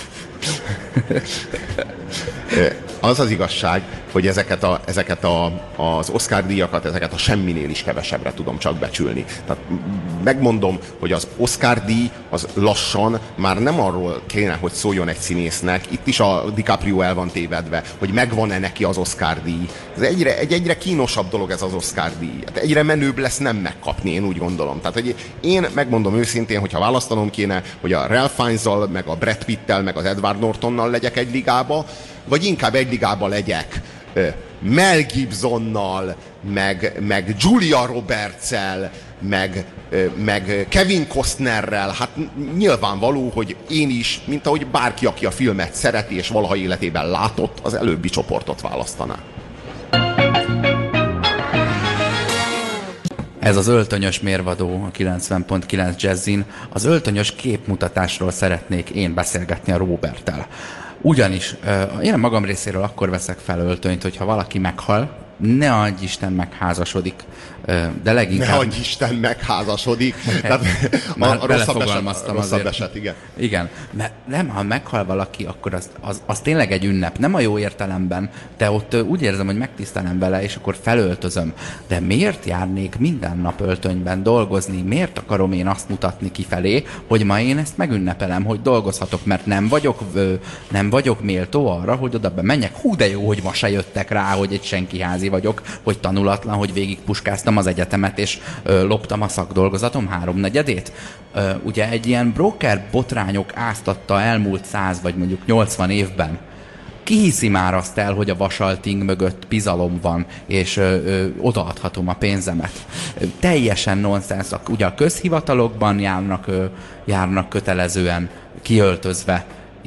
Az az igazság, hogy ezeket az Oscar-díjakat, ezeket a semminél is kevesebbre tudom csak becsülni. Tehát megmondom, hogy az Oscar-díj az lassan már nem arról kéne, hogy szóljon egy színésznek, itt is a DiCaprio el van tévedve, hogy megvan-e neki az Oscar-díj. Ez egyre kínosabb dolog ez az Oscar-díj. Hát egyre menőbb lesz nem megkapni, én úgy gondolom. Tehát hogy én megmondom őszintén, hogyha választanom kéne, hogy a Ralph Fiennes-zal, meg a Brad Pitt-tel, meg az Edward Nortonnal legyek egy ligába, vagy inkább egy ligába legyek Mel Gibsonnal, meg Julia Roberts-el, meg Kevin Costnerrel. Hát nyilvánvaló, hogy én is, mint ahogy bárki, aki a filmet szereti és valaha életében látott, az előbbi csoportot választaná. Ez az öltönyös mérvadó, a 90.9 Jazzin. Az öltönyös képmutatásról szeretnék én beszélgetni a Roberttel. Ugyanis én magam részéről akkor veszek fel öltönyt, hogyha valaki meghal, ne adj Isten megházasodik, de leginkább... Ne adj Isten megházasodik. Már belefogalmaztam rosszabb eset, igen. Igen, mert nem, ha meghal valaki, akkor az tényleg egy ünnep. Nem a jó értelemben, de ott úgy érzem, hogy megtisztelem vele, és akkor felöltözöm. De miért járnék minden nap öltönyben dolgozni? Miért akarom én azt mutatni kifelé, hogy ma én ezt megünnepelem, hogy dolgozhatok, mert nem vagyok méltó arra, hogy oda bemenjek. Hú, de jó, hogy ma se jöttek rá, hogy egy senkiházi vagyok, hogy tanulatlan, hogy végig puskáztam az egyetemet, és loptam a szakdolgozatom 3/4. Ugye egy ilyen broker botrányok áztatta elmúlt 100 vagy mondjuk 80 évben. Ki hiszi már azt el, hogy a vasalting mögött bizalom van, és odaadhatom a pénzemet? Teljesen nonsens. Ugye a közhivatalokban járnak kötelezően kiöltözve,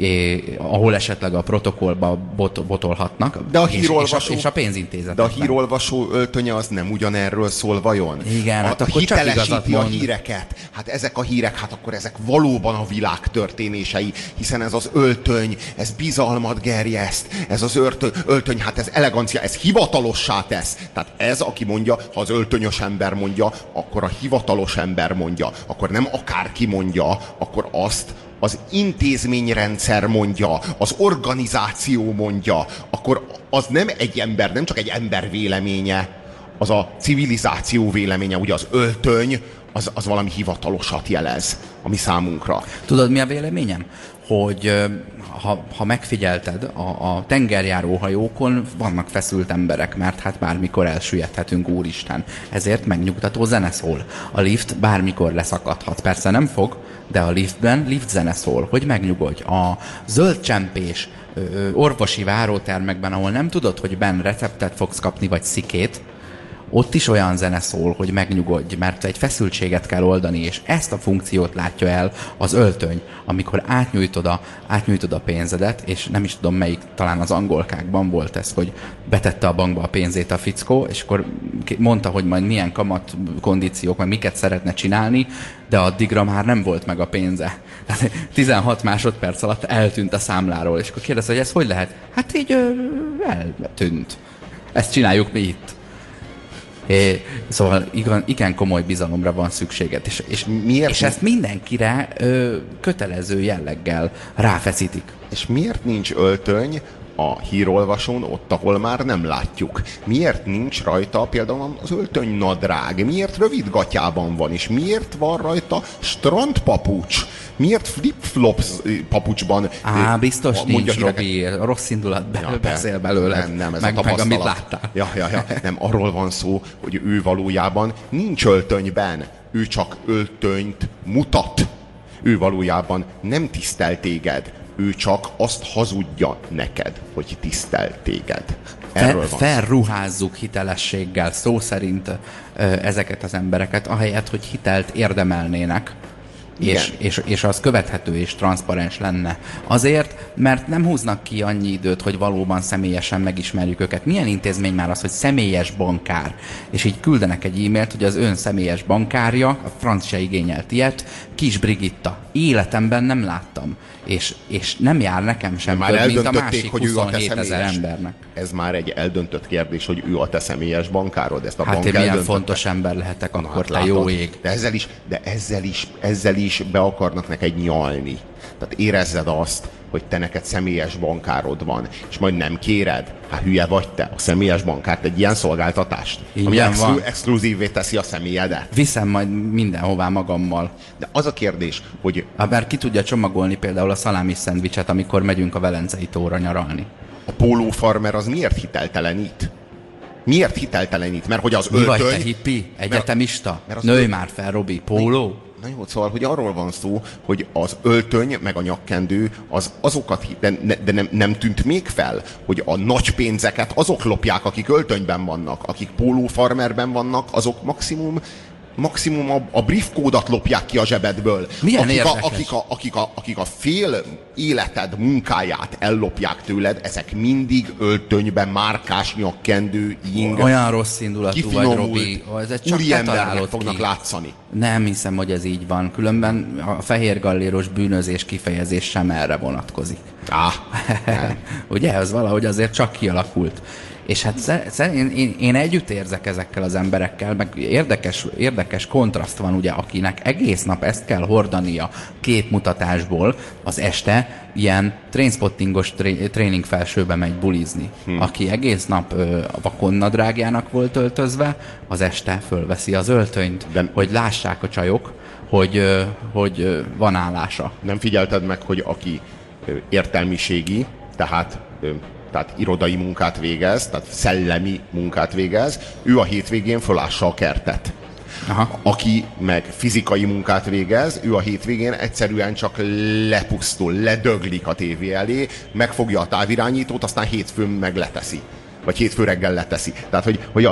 ahol esetleg a protokollba botolhatnak, de a és a pénzintézetekben. De a hírolvasó öltönye az nem ugyanerről szól vajon? Igen, hát akkor csak igazat mond. A híreket. Hát ezek a hírek, hát akkor ezek valóban a világ történései, hiszen ez az öltöny, ez bizalmat gerjeszt, ez az öltöny, hát ez elegancia, ez hivatalossá tesz. Tehát ez, aki mondja, ha az öltönyös ember mondja, akkor a hivatalos ember mondja, akkor nem akárki mondja, akkor azt az intézményrendszer mondja, az organizáció mondja, akkor az nem egy ember, nem csak egy ember véleménye, az a civilizáció véleménye, ugye az öltöny, az valami hivatalosat jelez, ami számunkra. Tudod, mi a véleményem? Hogy ha megfigyelted, a tengerjáró hajókon vannak feszült emberek, mert hát bármikor elsüllyedhetünk, úristen. Ezért megnyugtató zene szól. A lift bármikor leszakadhat. Persze nem fog, de a liftben lift zene szól, hogy megnyugodj. A zöld csempés orvosi várótermekben, ahol nem tudod, hogy benn receptet fogsz kapni, vagy szikét, ott is olyan zene szól, hogy megnyugodj, mert egy feszültséget kell oldani, és ezt a funkciót látja el az öltöny, amikor átnyújtod a pénzedet, és nem is tudom melyik, talán az angolkákban volt ez, hogy betette a bankba a pénzét a fickó, és akkor mondta, hogy majd milyen kamat kondíciók, meg miket szeretne csinálni, de addigra már nem volt meg a pénze. Tehát 16 másodperc alatt eltűnt a számláról, és akkor kérdezte, hogy ez hogy lehet? Hát így eltűnt. Ezt csináljuk mi itt. Szóval igen komoly bizalomra van szükséged, és ezt mindenkire kötelező jelleggel ráfeszítik. És miért nincs öltöny a hírolvasón, ott, ahol már nem látjuk? Miért nincs rajta például az öltöny nadrág? Miért rövid gatyában van? És miért van rajta strandpapucs? Miért flip-flops papucsban? Biztos nincs, Robi. Rossz indulat beszél belőle. Nem, ez meg, a tapasztalat. Meg amit láttál. Ja. Nem, arról van szó, hogy ő valójában nincs öltönyben. Ő csak öltönyt mutat. Ő valójában nem tisztel téged. Ő csak azt hazudja neked, hogy tisztel téged. Felruházzuk hitelességgel, szó szerint ezeket az embereket, ahelyett, hogy hitelt érdemelnének. És az követhető és transzparens lenne. Azért, mert nem húznak ki annyi időt, hogy valóban személyesen megismerjük őket. Milyen intézmény már az, hogy személyes bankár? És így küldenek egy e-mailt, hogy az ön személyes bankárja, a franc se igényelt ilyet, Kis Brigitta. Életemben nem láttam. És nem jár nekem sem több, mint a másik 27 000 embernek. Ez már egy eldöntött kérdés, hogy ő a te személyes bankárod. Ezt a hát bank én milyen fontos ember lehetek akkor, te jó ég. De ezzel is be akarnak neked nyalni. Tehát érezzed azt, hogy te neked személyes bankárod van, és majd nem kéred. Hát hülye vagy te, a személyes bankárt, egy ilyen szolgáltatást, ami exkluzívvé teszi a személyedet. Viszem majd mindenhová magammal. De az a kérdés, hogy... Mert ki tudja csomagolni például a szalámi szendvicset, amikor megyünk a Velencei tóra nyaralni. A pólófarmer az miért hiteltelenít? Miért hiteltelenít? Mert hogy az öltöny... Mi vagy te hippi? Egyetemista? Nőj már fel, Robi, póló? Na jó, szóval, hogy arról van szó, hogy az öltöny meg a nyakkendő az azokat, de nem tűnt még fel, hogy a nagy pénzeket azok lopják, akik öltönyben vannak, akik pólófarmerben vannak, azok maximum a briefkódat lopják ki a zsebedből. Milyen akik a fél életed munkáját ellopják tőled, ezek mindig öltönyben, márkás nyakkendő, ing. Olyan rossz indulatú vagy, Robi. Úriembernek fognak látszani. Nem hiszem, hogy ez így van. Különben a fehér galléros bűnözés kifejezés sem erre vonatkozik. Ugye, az valahogy azért csak kialakult. És hát én együtt érzek ezekkel az emberekkel, meg érdekes kontraszt van, ugye, akinek egész nap ezt kell hordania képmutatásból, az este ilyen trainspottingos tréning felsőbe megy bulizni. Aki egész nap vakonnadrágjának volt öltözve, az este fölveszi az öltönyt, hogy lássák a csajok, hogy van állása. Nem figyelted meg, hogy aki értelmiségi, tehát irodai munkát végez, tehát szellemi munkát végez, ő a hétvégén fölássa a kertet. Aha. Aki meg fizikai munkát végez, ő a hétvégén egyszerűen csak lepusztul, ledöglik a tévé elé, megfogja a távirányítót, aztán hétfőn meg leteszi. Vagy hétfő reggel leteszi. Tehát, hogy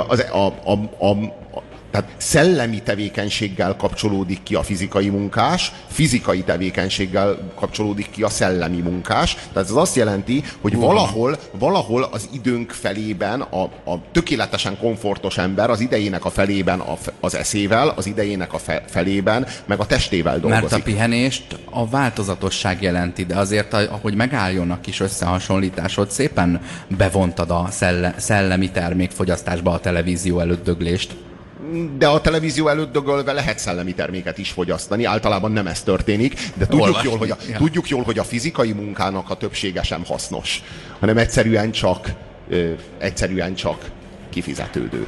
tehát szellemi tevékenységgel kapcsolódik ki a fizikai munkás, fizikai tevékenységgel kapcsolódik ki a szellemi munkás. Tehát ez azt jelenti, hogy valahol az időnk felében a tökéletesen komfortos ember az idejének a felében az eszével, az idejének a felében meg a testével dolgozik. Mert a pihenést a változatosság jelenti, de azért, ahogy megálljon a kis összehasonlításod, szépen bevontad a szellemi termékfogyasztásba a televízió előtt döglést. De a televízió előtt dögölve lehet szellemi terméket is fogyasztani, általában nem ez történik, de tudjuk jól, hogy a fizikai munkának a többsége sem hasznos, hanem egyszerűen csak kifizetődő.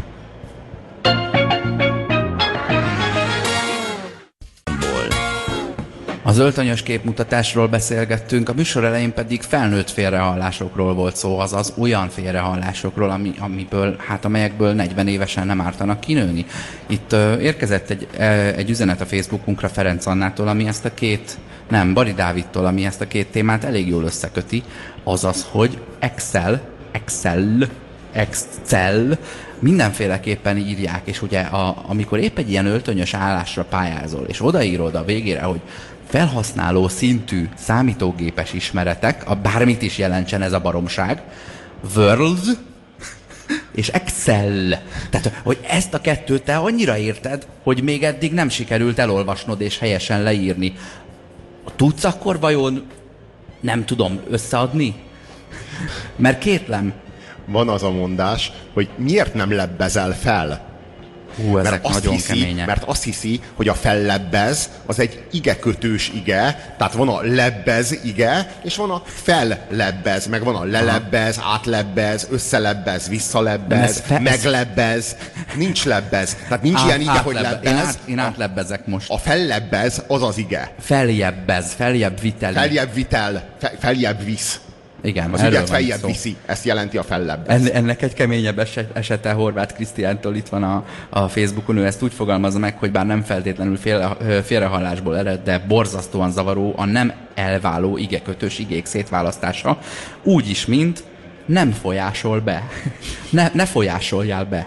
Az öltönyös képmutatásról beszélgettünk, a műsor elején pedig felnőtt félrehallásokról volt szó, azaz olyan félrehallásokról, amelyekből 40 évesen nem ártanak kinőni. Itt érkezett egy üzenet a Facebookunkra Ferenc Annától, ami ezt a Bari Dávidtól, ami ezt a két témát elég jól összeköti, azaz, hogy Excel Excel, mindenféleképpen írják, és ugye amikor épp egy ilyen öltönyös állásra pályázol, és odaírod a végére, hogy felhasználó szintű számítógépes ismeretek, a bármit is jelentsen ez a baromság, Word és Excel. Tehát, hogy ezt a kettőt te annyira érted, hogy még eddig nem sikerült elolvasnod és helyesen leírni. Tudsz akkor vajon, nem tudom, összeadni? Mert kétlem. Van az a mondás, hogy miért nem lebbezel fel? Hú, ezek nagyon kemények. Mert azt hiszi, hogy a fellebbez az egy igekötős ige, tehát van a lebbez ige, és van a fellebbez, meg van a lelebbez, átlebbez, összelebbez, visszalebbez, meglebbez, nincs lebbez. Tehát nincs ilyen ige, hogy lebbez. Én átlebbezek most. A fellebbez az az ige. Feljebbez, feljebb viteli. Feljebb vitel, feljebb visz. Igen, az ügyet feljebb viszi, ezt jelenti a fellebbez. Ennek egy keményebb esete Horváth Krisztiántól itt van a Facebookon, ő ezt úgy fogalmazza meg, hogy bár nem feltétlenül félrehallásból ered, de borzasztóan zavaró a nem elváló igekötős igék szétválasztása, úgy is, mint nem folyásol be. Ne folyásoljál be.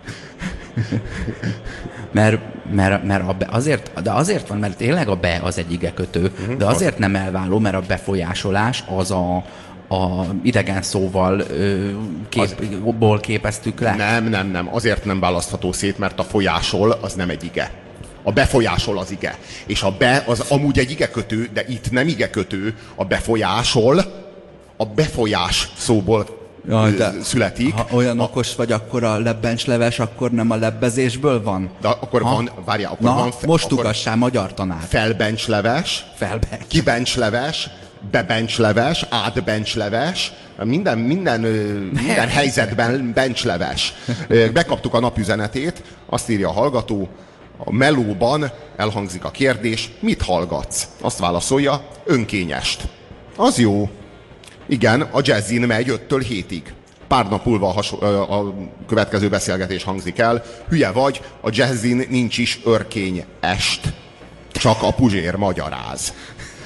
Mert azért van, mert tényleg a be az egy igekötő, de azért nem elváló, mert a befolyásolás az a idegen szóval képeztük le. Nem. Azért nem választható szét, mert a folyásol az nem egy ige. A befolyásol az ige. És a be az amúgy egy igekötő, de itt nem igekötő. A befolyásol a befolyás szóból születik. Ha olyan okos vagy, akkor a lebbencsleves, akkor nem a lebbezésből van? De akkor van, várjál, akkor van... Most ugassál, magyar tanár. Felbencsleves, kibencsleves, bebencsleves, átbencsleves, minden helyzetben bencsleves. Bekaptuk a napüzenetét, azt írja a hallgató, a melóban elhangzik a kérdés, mit hallgatsz? Azt válaszolja, önkényest. Az jó. Igen, a jazzin megy 5-től 7-ig. Pár nap múlva a következő beszélgetés hangzik el. Hülye vagy, a jazzin nincs is örkény est. Csak a Puzsér magyaráz.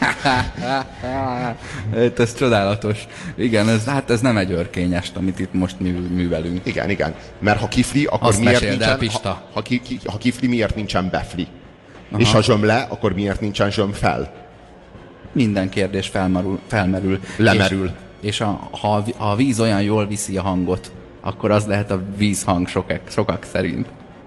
Ez csodálatos. Igen, ez nem egy örkényest, amit itt most művelünk. Igen. Mert ha kifli, akkor azt miért nincsen... Pista. Ha kifli, miért nincsen befli? Aha. És ha zsömle, akkor miért nincsen zsömfel? Minden kérdés felmerül. Lemerül. És ha a víz olyan jól viszi a hangot, akkor az lehet a vízhang sokak szerint.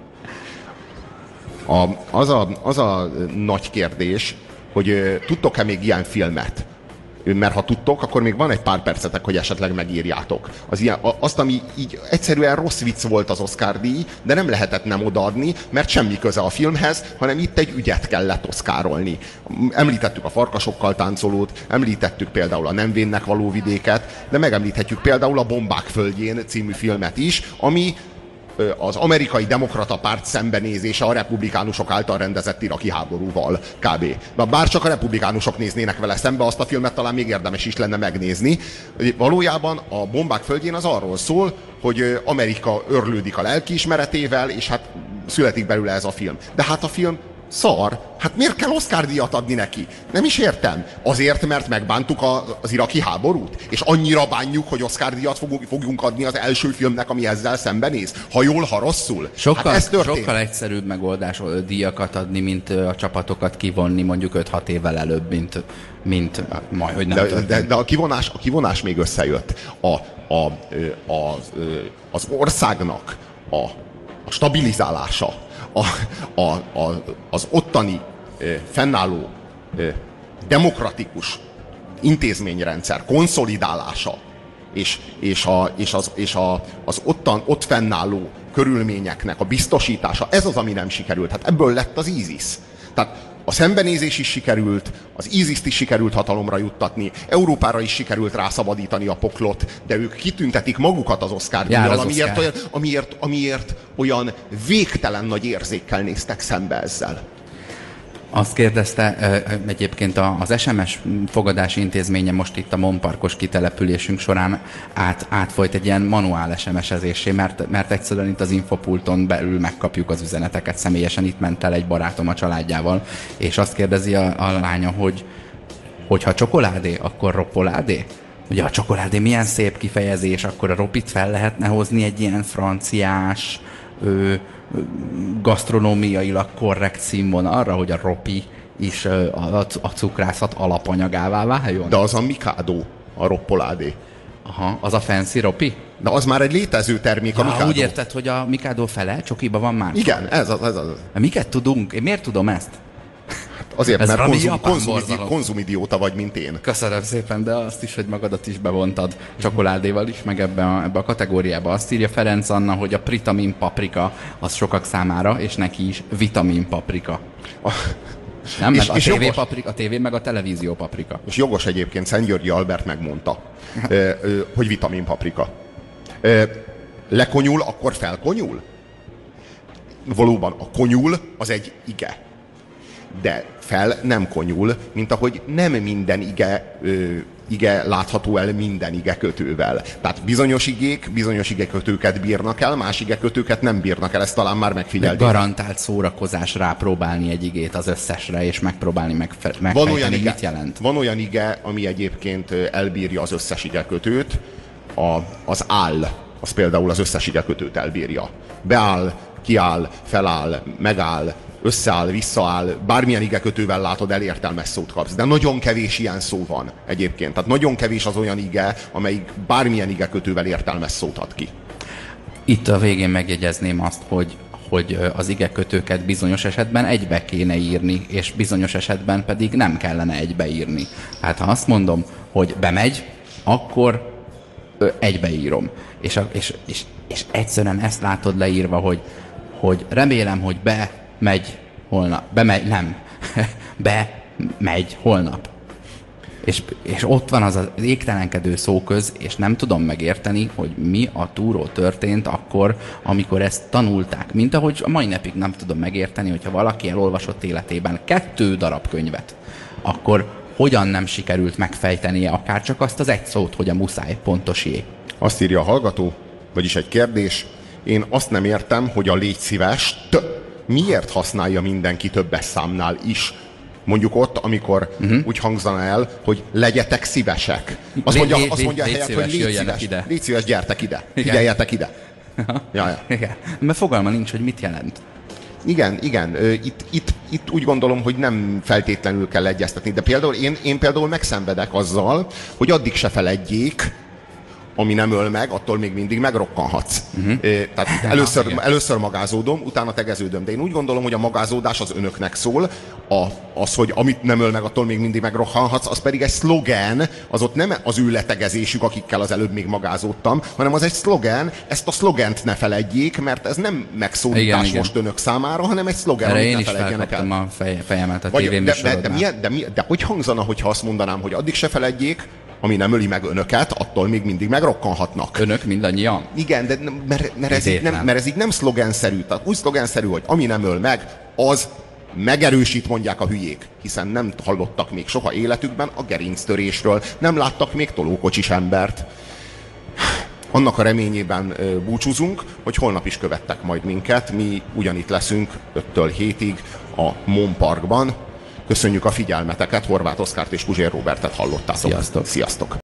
Az a nagy kérdés, hogy tudtok-e még ilyen filmet? Mert ha tudtok, akkor még van egy pár percetek, hogy esetleg megírjátok. Azt, ami így egyszerűen rossz vicc volt az Oscar-díj, de nem lehetett nem odaadni, mert semmi köze a filmhez, hanem itt egy ügyet kellett oszkárolni. Említettük a Farkasokkal táncolót, említettük például a Nem vénnek való vidéket, de megemlíthetjük például a Bombák földjén című filmet is, ami az amerikai demokrata párt szembenézése a republikánusok által rendezett iraki háborúval kb. Bár csak a republikánusok néznének vele szembe, azt a filmet talán még érdemes is lenne megnézni. Valójában a Bombák földjén az arról szól, hogy Amerika örlődik a lelkiismeretével, és hát születik belőle ez a film. De hát a film szar. Hát miért kell Oscar-díjat adni neki? Nem is értem. Azért, mert megbántuk az iraki háborút? És annyira bánjuk, hogy Oscar-díjat fogjunk adni az első filmnek, ami ezzel szembenéz? Ha jól, ha rosszul? Sokkal egyszerűbb megoldás díjakat adni, mint a csapatokat kivonni mondjuk 5-6 évvel előbb, mint majd, hogy nem történt. De a kivonás még összejött. Az országnak a stabilizálása, az ottani fennálló demokratikus intézményrendszer konszolidálása és az ott fennálló körülményeknek a biztosítása, ez az, ami nem sikerült. Hát ebből lett az ISIS. Tehát a szembenézés is sikerült, az ISIS-t is sikerült hatalomra juttatni, Európára is sikerült rászabadítani a poklot, de ők kitüntetik magukat az Oscar-díjjal, amiért olyan végtelen nagy érzékkel néztek szembe ezzel. Azt kérdezte egyébként az SMS fogadási intézménye most itt a Monparkos kitelepülésünk során átfolyt egy ilyen manuál SMS-ezésé, mert egyszerűen itt az infopulton belül megkapjuk az üzeneteket. Személyesen itt ment el egy barátom a családjával, és azt kérdezi a lánya, hogy ha csokoládé, akkor roppoládé? Ugye a csokoládé milyen szép kifejezés, akkor a ropit fel lehetne hozni egy ilyen franciás, gasztronómiailag korrekt színvonalra, hogy a ropi is a cukrászat alapanyagává váljon. De az a Mikado, a roppoládé. Aha, az a fancy ropi? De az már egy létező termék, a Mikado. Úgy érted, hogy a Mikado fele csokiba van már? Igen, ez az. Miket tudunk? Én miért tudom ezt? Azért, Ez mert valami japán borzalom. konzumidióta vagy, mint én. Köszönöm szépen, de azt is, hogy magadat is bevontad csokoládéval is, meg ebbe a kategóriába. Azt írja Ferenc Anna, hogy a pritamin paprika az sokak számára, és neki is vitamin paprika. Nem, mert a tévé meg a televízió paprika. És jogos egyébként, Szentgyörgyi Albert megmondta, hogy vitamin paprika. Lekonyul, akkor felkonyul? Valóban, a konyul az egy ige. De fel nem konyul, mint ahogy nem minden ige látható el minden igekötővel. Tehát bizonyos igekötőket bírnak el, más igekötőket nem bírnak el, ezt talán már megfigyelték. Garantált szórakozás rápróbálni egy igét az összesre, és megpróbálni megfejteni, mit jelent. Van olyan ige, ami egyébként elbírja az összes igekötőt, az áll, az például az összes igekötőt elbírja. Beáll, kiáll, feláll, megáll, összeáll, visszaáll, bármilyen igekötővel látod el, értelmes szót kapsz. De nagyon kevés ilyen szó van egyébként. Tehát nagyon kevés az olyan ige, amelyik bármilyen igekötővel értelmes szót ad ki. Itt a végén megjegyezném azt, hogy az igekötőket bizonyos esetben egybe kéne írni, és bizonyos esetben pedig nem kellene egybeírni. Hát ha azt mondom, hogy bemegy, akkor egybeírom. És egyszerűen ezt látod leírva, hogy remélem, hogy bemegy holnap. Bemegy holnap. És ott van az égtelenkedő szóköz, és nem tudom megérteni, hogy mi a túró történt akkor, amikor ezt tanulták. Mint ahogy a mai napig nem tudom megérteni, hogyha valaki elolvasott életében 2 darab könyvet, akkor hogyan nem sikerült megfejtenie akár csak azt az egy szót, hogy a muszáj pontosé. Azt írja a hallgató, vagyis egy kérdés, én azt nem értem, hogy a légy szíves miért használja mindenki többes számnál is. Mondjuk ott, amikor úgy hangzana el, hogy legyetek szívesek. Azt mondja helyett, hogy légy szíves. Légy szíves, gyertek ide. Figyeljetek ide. Ja. Igen. Mert fogalma nincs, hogy mit jelent. Igen. Itt úgy gondolom, hogy nem feltétlenül kell egyeztetni. De például én például megszenvedek azzal, hogy addig se feledjék, ami nem öl meg, attól még mindig megrokkanhatsz. Tehát először magázódom, utána tegeződöm. De én úgy gondolom, hogy a magázódás az önöknek szól, az, hogy amit nem öl meg, attól még mindig megrokkanhatsz, az pedig egy szlogen, az ott nem az ő letegezésük, akikkel az előbb még magázódtam, hanem az egy szlogen, ezt a szlogent ne feledjék, mert ez nem megszólítás igen. most önök számára, hanem egy szlogen, amit ne felejtjenek el. A fejemet a tévéműsorodnál. De hogy hangzana, hogyha azt mondanám, hogy addig se feledjék, ami nem öli meg önöket, attól még mindig megrokkanhatnak. Önök mindannyian? Igen, de mert ez így nem szlogenszerű. Tehát úgy szlogenszerű, hogy ami nem öl meg, az megerősít, mondják a hülyék. Hiszen nem hallottak még soha életükben a gerinctörésről. Nem láttak még tolókocsis embert. Annak a reményében búcsúzunk, hogy holnap is követtek majd minket. Mi ugyanitt leszünk 5-től 7-ig a Mon Parkban. Köszönjük a figyelmeteket, Horváth Oszkárt és Puzsér Róbertet hallottátok. Sziasztok! Sziasztok!